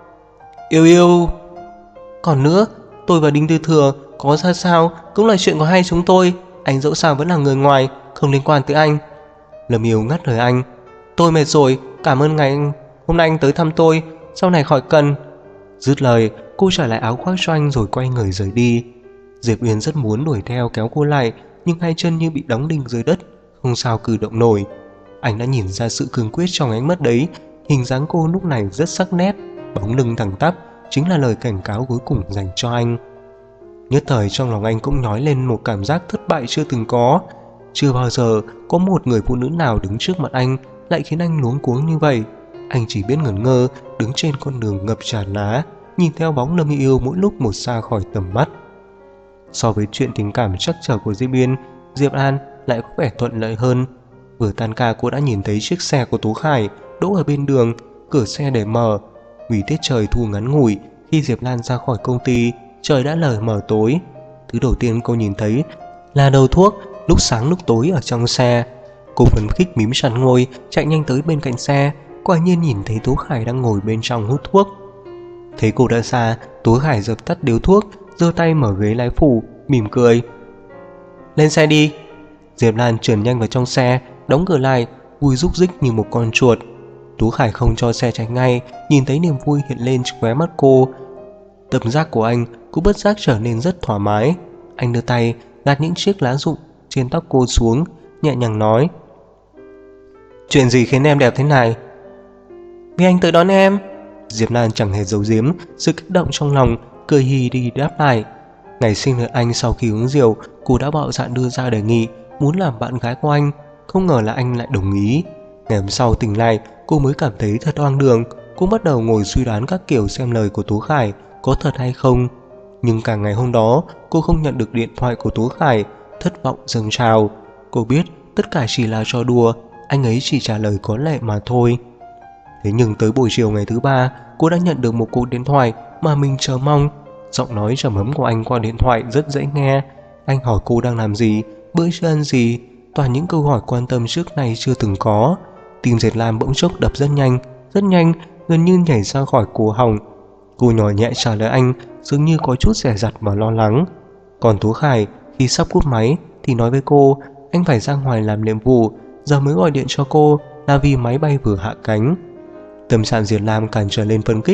Yêu. Còn nữa, tôi và Đinh Tư Thừa có ra sao cũng là chuyện của hai chúng tôi. Anh dẫu sao vẫn là người ngoài, không liên quan tới anh. Lâm Yêu ngắt lời anh. Tôi mệt rồi, cảm ơn ngày anh. Hôm nay anh tới thăm tôi, sau này khỏi cần. Dứt lời, cô trả lại áo khoác cho anh rồi quay người rời đi. Diệp Uyên rất muốn đuổi theo kéo cô lại, nhưng hai chân như bị đóng đinh dưới đất, không sao cử động nổi. Anh đã nhìn ra sự cương quyết trong ánh mắt đấy. Hình dáng cô lúc này rất sắc nét, bóng lưng thẳng tắp chính là lời cảnh cáo cuối cùng dành cho anh. Nhất thời trong lòng anh cũng nhói lên một cảm giác thất bại chưa từng có. Chưa bao giờ có một người phụ nữ nào đứng trước mặt anh lại khiến anh luống cuống như vậy. Anh chỉ biết ngẩn ngơ đứng trên con đường ngập tràn lá, nhìn theo bóng Lâm Yêu mỗi lúc một xa khỏi tầm mắt. So với chuyện tình cảm trắc trở của Diệp Uyên, Diệp An lại có vẻ thuận lợi hơn. Vừa tan ca cô đã nhìn thấy chiếc xe của Tú Khải đỗ ở bên đường, cửa xe để mở. Vì tiết trời thu ngắn ngủi, khi Diệp Lan ra khỏi công ty, trời đã lờ mờ tối. Thứ đầu tiên cô nhìn thấy là đầu thuốc lúc sáng lúc tối ở trong xe. Cô phấn khích mím chặt môi, chạy nhanh tới bên cạnh xe. Quả nhiên nhìn thấy Tú Khải đang ngồi bên trong hút thuốc. Thấy cô đã xa, Tú Khải dập tắt điếu thuốc, giơ tay mở ghế lái phụ, mỉm cười. Lên xe đi. Diệp Lan trườn nhanh vào trong xe, đóng cửa lại, vui rúc rích như một con chuột. Tú Khải không cho xe chạy ngay, nhìn thấy niềm vui hiện lên trong khóe mắt cô. Tâm giác của anh cũng bất giác trở nên rất thoải mái. Anh đưa tay gạt những chiếc lá rụng trên tóc cô xuống, nhẹ nhàng nói. Chuyện gì khiến em đẹp thế này? Vì anh tới đón em. Diệp Lan chẳng hề giấu giếm sự kích động trong lòng, cười hì đi đáp lại. Ngày sinh nhật anh sau khi uống rượu, cô đã bạo dạn đưa ra đề nghị muốn làm bạn gái của anh. Không ngờ là anh lại đồng ý. Ngày hôm sau tỉnh lại, cô mới cảm thấy thật oang đường. Cô bắt đầu ngồi suy đoán các kiểu xem lời của Tú Khải có thật hay không. Nhưng cả ngày hôm đó, cô không nhận được điện thoại của Tú Khải, thất vọng dâng trào. Cô biết tất cả chỉ là trò đùa, anh ấy chỉ trả lời có lẽ mà thôi. Thế nhưng tới buổi chiều ngày thứ ba, cô đã nhận được một cuộc điện thoại mà mình chờ mong. Giọng nói trầm ấm của anh qua điện thoại rất dễ nghe. Anh hỏi cô đang làm gì, bữa trưa ăn gì, toàn những câu hỏi quan tâm trước nay chưa từng có. Tim Diệp Lan bỗng chốc đập rất nhanh, gần như nhảy ra khỏi cổ họng. Cô nhỏ nhẹ trả lời anh, dường như có chút dè dặt và lo lắng. Còn Tú Khải khi sắp cúp máy thì nói với cô anh phải ra ngoài làm nhiệm vụ, giờ mới gọi điện cho cô là vì máy bay vừa hạ cánh. Tâm trạng Diệp Lam càng trở lên phấn khích.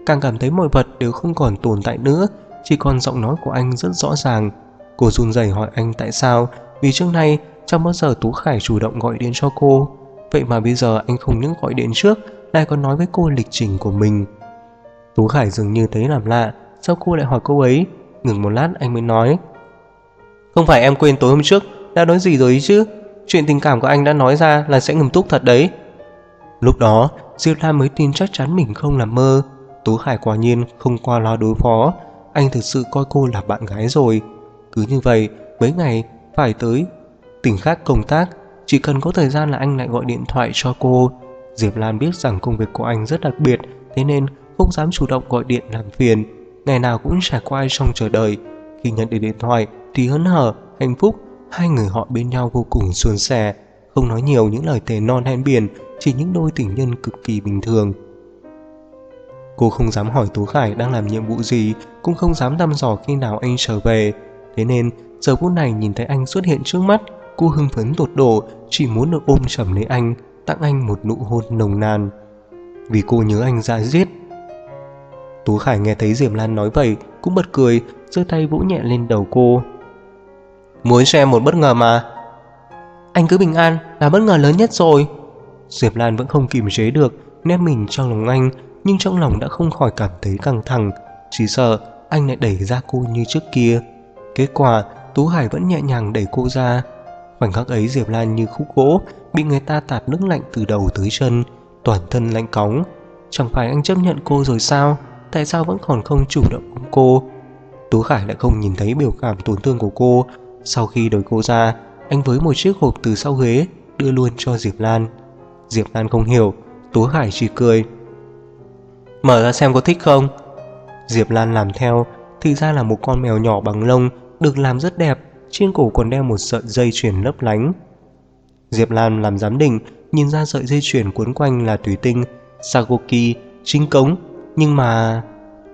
càng cảm thấy mọi vật đều không còn tồn tại nữa, chỉ còn giọng nói của anh rất rõ ràng. Cô run rẩy hỏi anh tại sao, vì trước nay chẳng bao giờ Tú Khải chủ động gọi điện cho cô. Vậy mà bây giờ anh không những gọi điện trước, lại còn nói với cô lịch trình của mình. Tú Khải dường như thấy làm lạ, sao cô lại hỏi câu ấy? Ngừng một lát anh mới nói: không phải em quên tối hôm trước đã nói gì rồi ý chứ? Chuyện tình cảm của anh đã nói ra là sẽ nghiêm túc thật đấy. Lúc đó Diệp Lan mới tin chắc chắn mình không làm mơ. Tú Khải quả nhiên không qua loa đối phó, anh thực sự coi cô là bạn gái rồi. Cứ như vậy mấy ngày phải tới tỉnh khác công tác, chỉ cần có thời gian là anh lại gọi điện thoại cho cô. Diệp Lan biết rằng công việc của anh rất đặc biệt, thế nên không dám chủ động gọi điện làm phiền. Ngày nào cũng trải qua trong chờ đợi. Khi nhận được điện thoại thì hớn hở, hạnh phúc. Hai người họ bên nhau vô cùng suôn sẻ, không nói nhiều những lời thề non hẹn biển, chỉ những đôi tình nhân cực kỳ bình thường. Cô không dám hỏi Tú Khải đang làm nhiệm vụ gì, cũng không dám thăm dò khi nào anh trở về. Thế nên giờ phút này nhìn thấy anh xuất hiện trước mắt, cô hưng phấn tột độ, chỉ muốn được ôm chầm lấy anh, tặng anh một nụ hôn nồng nàn. Vì cô nhớ anh ra giết. Tú Khải nghe thấy Diệp Lan nói vậy cũng bật cười, giơ tay vỗ nhẹ lên đầu cô. Muốn cho em một bất ngờ mà. Anh cứ bình an là bất ngờ lớn nhất rồi. Diệp Lan vẫn không kiềm chế được, nép mình trong lòng anh, nhưng trong lòng đã không khỏi cảm thấy căng thẳng, chỉ sợ anh lại đẩy ra cô như trước kia. Kết quả Tú Hải vẫn nhẹ nhàng đẩy cô ra. Khoảnh khắc ấy Diệp Lan như khúc gỗ bị người ta tạt nước lạnh từ đầu tới chân, toàn thân lạnh cóng. Chẳng phải anh chấp nhận cô rồi sao? Tại sao vẫn còn không chủ động ôm cô? Tú Khải lại không nhìn thấy biểu cảm tổn thương của cô. Sau khi đẩy cô ra, anh với một chiếc hộp từ sau ghế đưa luôn cho Diệp Lan. Diệp Lan không hiểu, Tú Khải chỉ cười. Mở ra xem có thích không? Diệp Lan làm theo, thì ra là một con mèo nhỏ bằng lông, được làm rất đẹp, trên cổ còn đeo một sợi dây chuyền lấp lánh. Diệp Lan làm giám định, nhìn ra sợi dây chuyền quấn quanh là thủy tinh Sagoki chính cống, nhưng mà...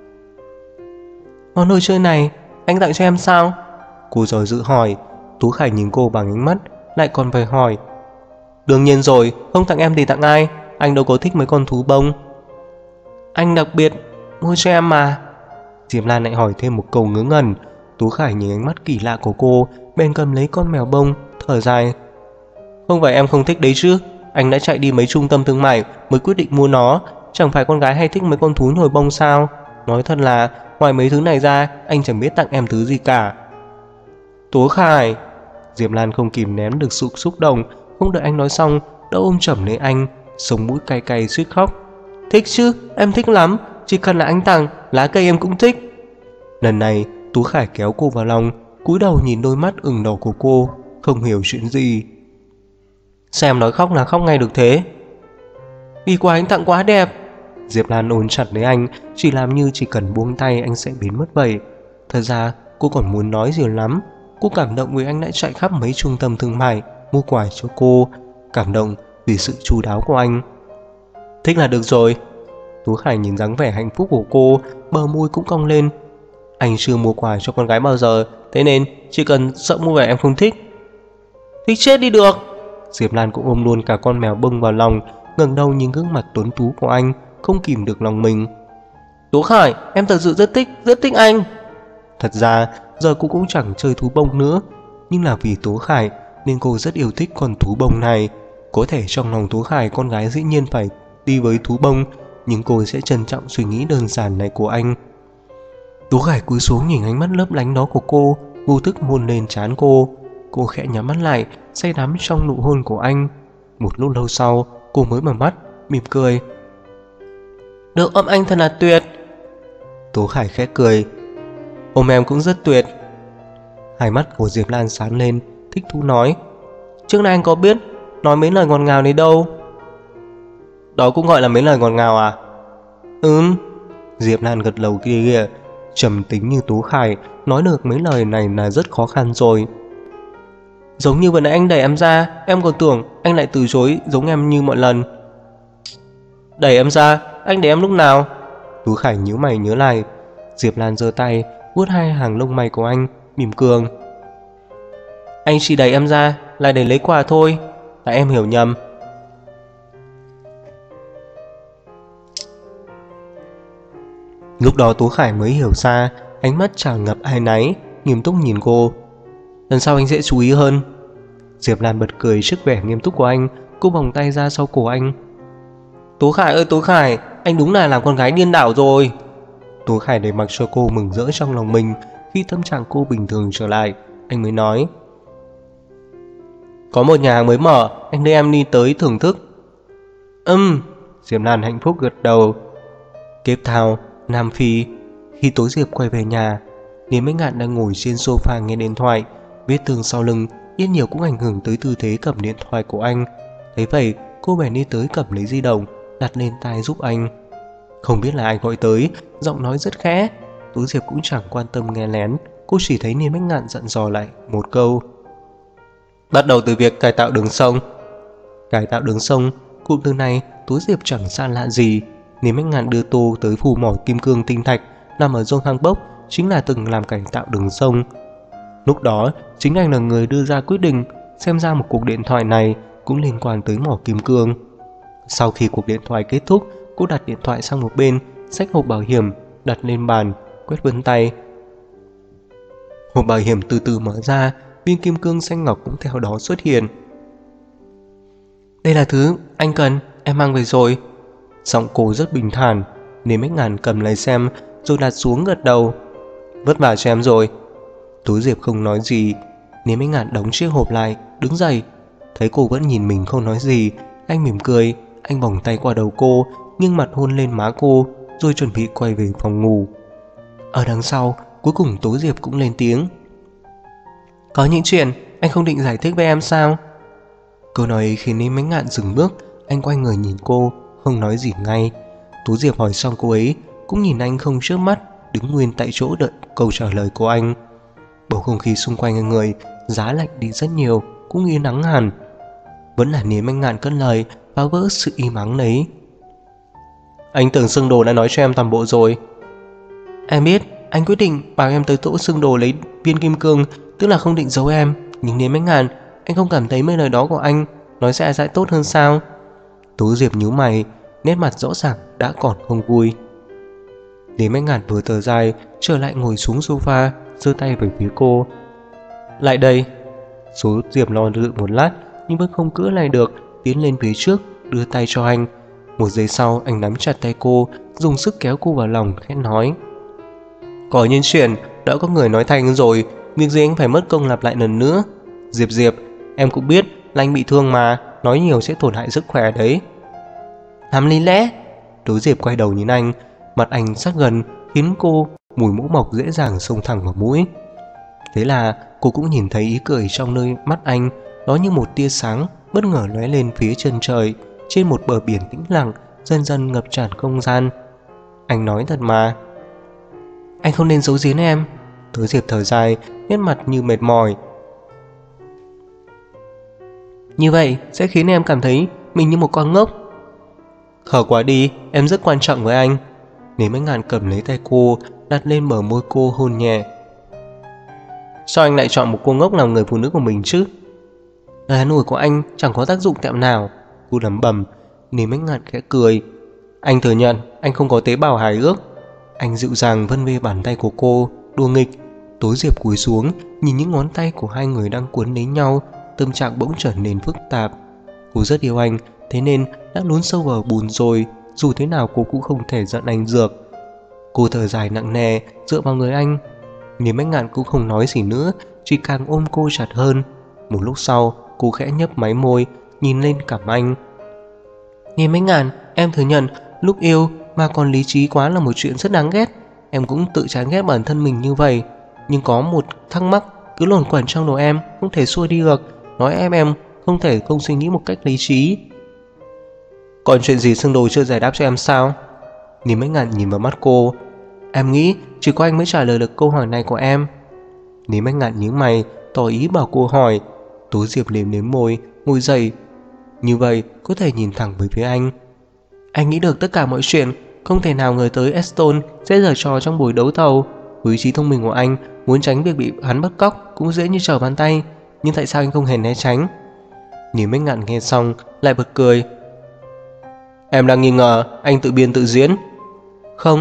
Món đồ chơi này anh tặng cho em sao? Cô giỏi dự hỏi. Tú Khải nhìn cô bằng ánh mắt, lại còn phải hỏi. Đương nhiên rồi, không tặng em thì tặng ai? Anh đâu có thích mấy con thú bông. Anh đặc biệt mua cho em mà. Diệp Lan lại hỏi thêm một câu ngớ ngẩn. Tú Khải nhìn ánh mắt kỳ lạ của cô, bèn cầm lấy con mèo bông, thở dài. Không phải em không thích đấy chứ, anh đã chạy đi mấy trung tâm thương mại mới quyết định mua nó. Chẳng phải con gái hay thích mấy con thú nhồi bông sao? Nói thật là ngoài mấy thứ này ra, anh chẳng biết tặng em thứ gì cả. Tú Khải! Diệp Lan không kìm nén được sự xúc động, không đợi anh nói xong đã ôm chầm lấy anh, sống mũi cay cay suýt khóc. Thích chứ, em thích lắm, chỉ cần là anh tặng, lá cây em cũng thích. Lần này Tú Khải kéo cô vào lòng, cúi đầu nhìn đôi mắt ửng đỏ của cô, không hiểu chuyện gì. Sao em nói khóc là khóc ngay được thế? Vì quà anh tặng quá đẹp. Diệp Lan ôm chặt lấy anh, chỉ làm như chỉ cần buông tay anh sẽ biến mất vậy. Thật ra cô còn muốn nói gì lắm. Cô cảm động vì anh đã chạy khắp mấy trung tâm thương mại mua quà cho cô, cảm động vì sự chu đáo của anh. Thích là được rồi. Tú Khải nhìn dáng vẻ hạnh phúc của cô, bờ môi cũng cong lên. Anh chưa mua quà cho con gái bao giờ, thế nên chỉ cần sợ mua về em không thích. Thích chết đi được. Diệp Lan cũng ôm luôn cả con mèo bông vào lòng, ngẩng đầu nhìn gương mặt tuấn tú của anh, không kìm được lòng mình. Tú Khải, em thật sự rất thích anh. Thật ra giờ cô cũng chẳng chơi thú bông nữa, nhưng là vì Tú Khải nên cô rất yêu thích con thú bông này. Có thể trong lòng Tú Khải con gái dĩ nhiên phải đi với thú bông, nhưng cô sẽ trân trọng suy nghĩ đơn giản này của anh. Tú Khải cúi xuống nhìn ánh mắt lấp lánh đó của cô, vô thức hôn lên trán cô. Cô khẽ nhắm mắt lại, say đắm trong nụ hôn của anh. Một lúc lâu sau, cô mới mở mắt, mỉm cười. Được ôm anh thật là tuyệt. Tú Khải khẽ cười. Ôm em cũng rất tuyệt. Hai mắt của Diệp Lan sáng lên, thích thú nói. Trước nay anh có biết nói mấy lời ngọt ngào này đâu. Đó cũng gọi là mấy lời ngọt ngào à? Diệp Lan gật đầu kia kìa. Trầm tính như Tú Khải, nói được mấy lời này là rất khó khăn rồi. Giống như vừa nãy anh đẩy em ra, em còn tưởng anh lại từ chối giống em như mọi lần. Đẩy em ra? Anh đẩy em lúc nào? Tú Khải nhíu mày nhớ lại. Diệp Lan giơ tay vuốt hai hàng lông mày của anh, mỉm cười. Anh chỉ đẩy em ra là để lấy quà thôi, tại em hiểu nhầm. Lúc đó Tố Khải mới hiểu ra, ánh mắt tràn ngập áy náy, nghiêm túc nhìn cô. Lần sau anh sẽ chú ý hơn. Diệp Lan bật cười trước vẻ nghiêm túc của anh. Cô vòng tay ra sau cổ anh. Tố Khải ơi Tố Khải, anh đúng là làm con gái điên đảo rồi. Tố Khải để mặc cho cô mừng rỡ trong lòng mình. Khi tâm trạng cô bình thường trở lại, anh mới nói, có một nhà hàng mới mở, anh đưa em đi tới thưởng thức. Diệp Lan hạnh phúc gật đầu. Cape Town, Nam Phi. Khi Tố Diệp quay về nhà, Niềm Bách Ngạn đang ngồi trên sofa nghe điện thoại. Vết thương sau lưng ít nhiều cũng ảnh hưởng tới tư thế cầm điện thoại của anh. Thấy vậy, cô bèn đi tới cầm lấy di động, đặt lên tai giúp anh. Không biết là ai gọi tới, giọng nói rất khẽ. Tố Diệp cũng chẳng quan tâm nghe lén. Cô chỉ thấy Niềm Bách Ngạn dặn dò lại một câu: bắt đầu từ việc cải tạo đường sông. Cải tạo đường sông, cụm từ này Tố Diệp chẳng xa lạ gì. Niềm Bách Ngạn đưa Tô tới phù mỏ kim cương tinh thạch nằm ở Dông Hang Bốc, chính là từng làm cải tạo đường sông. Lúc đó chính anh là người đưa ra quyết định. Xem ra một cuộc điện thoại này cũng liên quan tới mỏ kim cương. Sau khi cuộc điện thoại kết thúc, cô đặt điện thoại sang một bên, xách hộp bảo hiểm đặt lên bàn, quét vân tay. Hộp bảo hiểm từ từ mở ra, viên kim cương xanh ngọc cũng theo đó xuất hiện. Đây là thứ anh cần, em mang về rồi. Giọng cô rất bình thản. Niềm Bách Ngạn cầm lấy xem rồi đặt xuống gật đầu. Vất vả cho em rồi. Tố Diệp không nói gì. Niềm Bách Ngạn đóng chiếc hộp lại, đứng dậy. Thấy cô vẫn nhìn mình không nói gì, anh mỉm cười. Anh vòng tay qua đầu cô, nghiêng mặt hôn lên má cô, rồi chuẩn bị quay về phòng ngủ. Ở đằng sau, cuối cùng Tố Diệp cũng lên tiếng. Có những chuyện anh không định giải thích với em sao? Câu nói ấy khiến Niềm Bách Ngạn dừng bước. Anh quay người nhìn cô, không nói gì ngay. Tố Diệp hỏi xong cô ấy cũng nhìn anh không chớp mắt, đứng nguyên tại chỗ đợi câu trả lời của anh. Bầu không khí xung quanh người giá lạnh đi rất nhiều, cũng yên nắng hẳn. Vẫn là Niềm Bách Ngạn cất lời phá vỡ sự im ắng đấy. Anh tưởng Sương Đồ đã nói cho em toàn bộ rồi. Em biết anh quyết định bảo em tới chỗ Sương Đồ lấy viên kim cương, tức là không định giấu em. Nhưng Niềm Bách Ngạn, anh không cảm thấy mấy lời đó của anh nói sẽ tốt hơn sao? Tố Diệp nhíu mày, nét mặt rõ ràng đã còn không vui. Niềm Bách Ngạn vừa thở dài, trở lại ngồi xuống sofa, giơ tay về phía cô. Lại đây. Tố Diệp lo dự một lát nhưng vẫn không cưỡng lại được, tiến lên phía trước, đưa tay cho anh. Một giây sau, anh nắm chặt tay cô, dùng sức kéo cô vào lòng, khẽ nói: có nhân chuyện đã có người nói thành rồi, việc gì anh phải mất công lặp lại lần nữa. Diệp, em cũng biết là anh bị thương mà, nói nhiều sẽ tổn hại sức khỏe đấy. Làm lý lẽ. Tố Diệp quay đầu nhìn anh, mặt anh sát gần khiến cô mùi mũ mộc dễ dàng xông thẳng vào mũi. Thế là cô cũng nhìn thấy ý cười trong nơi mắt anh, đó như một tia sáng bất ngờ lóe lên phía chân trời, trên một bờ biển tĩnh lặng dần dần ngập tràn không gian. Anh nói thật mà. Anh không nên giấu giếm em. Tố Diệp thở dài, nét mặt như mệt mỏi. Như vậy sẽ khiến em cảm thấy mình như một con ngốc. Khờ quá đi, em rất quan trọng với anh. Niềm Bách Ngạn cầm lấy tay cô, đặt lên bờ môi cô hôn nhẹ. Sao anh lại chọn một cô ngốc làm người phụ nữ của mình chứ? Lời an ủi của anh chẳng có tác dụng tẹo nào. Cô lẩm bẩm. Niềm Bách Ngạn khẽ cười. Anh thừa nhận anh không có tế bào hài ước. Anh dịu dàng vân về bàn tay của cô, đùa nghịch. Tố Diệp cúi xuống nhìn những ngón tay của hai người đang cuốn lấy nhau, tâm trạng bỗng trở nên phức tạp. Cô rất yêu anh, thế nên đã lún sâu vào bùn rồi. Dù thế nào cô cũng không thể giận anh được. Cô thở dài nặng nề, dựa vào người anh. Niềm Bách Ngạn cũng không nói gì nữa, chỉ càng ôm cô chặt hơn. Một lúc sau, cô khẽ nhấp máy môi, nhìn lên cằm anh. Niềm Bách Ngạn, em thừa nhận lúc yêu mà còn lý trí quá là một chuyện rất đáng ghét. Em cũng tự chán ghét bản thân mình như vậy. Nhưng có một thắc mắc cứ luẩn quẩn trong đầu em, không thể xua đi được. Nói em không thể không suy nghĩ một cách lý trí. Còn chuyện gì Sương Đồ chưa giải đáp cho em sao? Niềm Bách Ngạn nhìn vào mắt cô. Em nghĩ chỉ có anh mới trả lời được câu hỏi này của em. Niềm Bách Ngạn nhíu mày, tỏ ý bảo cô hỏi. Tố Diệp liếm môi, ngồi dậy. Như vậy có thể nhìn thẳng về phía anh. Anh nghĩ được tất cả mọi chuyện, không thể nào ngờ tới Eston sẽ giở trò trong buổi đấu thầu. Với trí thông minh của anh, muốn tránh việc bị hắn bắt cóc cũng dễ như trở bàn tay. Nhưng tại sao anh không hề né tránh? Niềm Bách Ngạn nghe xong lại bật cười. Em đang nghi ngờ anh tự biên tự diễn. Không,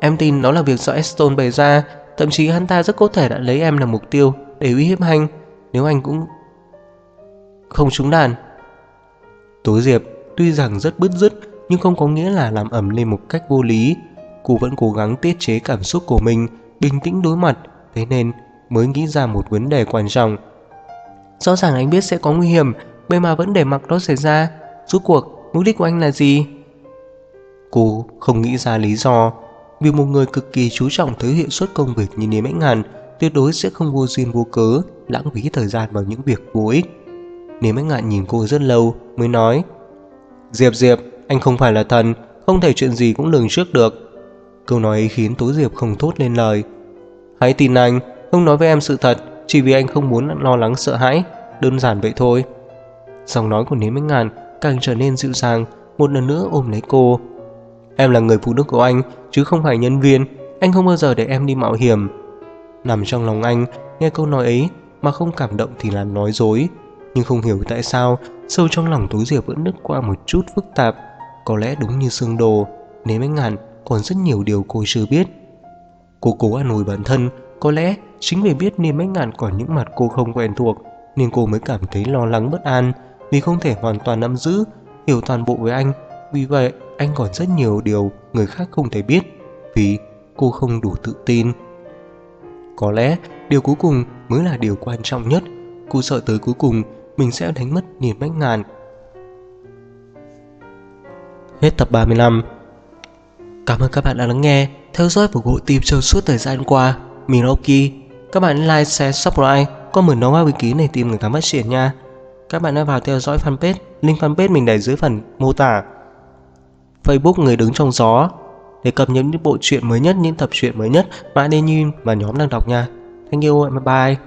Em tin đó là việc do Eston bày ra. Thậm chí hắn ta rất có thể đã lấy em làm mục tiêu để uy hiếp anh, nếu anh cũng không trúng đạn. Tố Diệp tuy rằng rất bứt rứt nhưng không có nghĩa là làm ầm lên một cách vô lý. Cô vẫn cố gắng tiết chế cảm xúc của mình, bình tĩnh đối mặt, thế nên mới nghĩ ra một vấn đề quan trọng. Rõ ràng anh biết sẽ có nguy hiểm, vậy mà vẫn để mặc nó xảy ra. Rốt cuộc mục đích của anh là gì? Cô không nghĩ ra lý do. Vì một người cực kỳ chú trọng tới hiệu suất công việc như Niêm Ánh Ngàn tuyệt đối sẽ không vô duyên vô cớ lãng phí thời gian vào những việc vô ích. Niêm Ánh Ngạn nhìn cô rất lâu mới nói: Diệp Diệp, anh không phải là thần, không thể chuyện gì cũng lường trước được. Câu nói ấy khiến Tố Diệp không thốt lên lời. Hãy tin anh, không nói với em sự thật, chỉ vì anh không muốn lo lắng sợ hãi, đơn giản vậy thôi. Giọng nói của Niêm Ánh Ngàn càng trở nên dịu dàng, một lần nữa ôm lấy cô. Em là người phụ nữ của anh, chứ không phải nhân viên, anh không bao giờ để em đi mạo hiểm. Nằm trong lòng anh, nghe câu nói ấy mà không cảm động thì là nói dối. Nhưng không hiểu tại sao, sâu trong lòng Tố Diệp vẫn nứt qua một chút phức tạp. Có lẽ đúng như Sương Đồ, Niêm Ánh Ngàn còn rất nhiều điều cô chưa biết. Cô cố an ủi bản thân, có lẽ chính vì biết Niêm Ánh Ngàn còn những mặt cô không quen thuộc, nên cô mới cảm thấy lo lắng bất an, vì không thể hoàn toàn nắm giữ, hiểu toàn bộ với anh. Vì vậy, anh còn rất nhiều điều người khác không thể biết, vì cô không đủ tự tin. Có lẽ điều cuối cùng mới là điều quan trọng nhất. Cô sợ tới cuối cùng mình sẽ đánh mất Niềm Ánh Ngàn. Hết tập 35. Cảm ơn các bạn đã lắng nghe, theo dõi và ủng hộ team trong suốt thời gian qua. Mình là Oki. Các bạn like, share, subscribe, comment đóng vào ký này tìm người thắng phát triển nha. Các bạn hãy vào theo dõi fanpage, link fanpage mình để dưới phần mô tả. Facebook Người Đứng Trong Gió để cập nhật những bộ truyện mới nhất, những tập truyện mới nhất mà anime và nhóm đang đọc nha. Thank you, bye bye.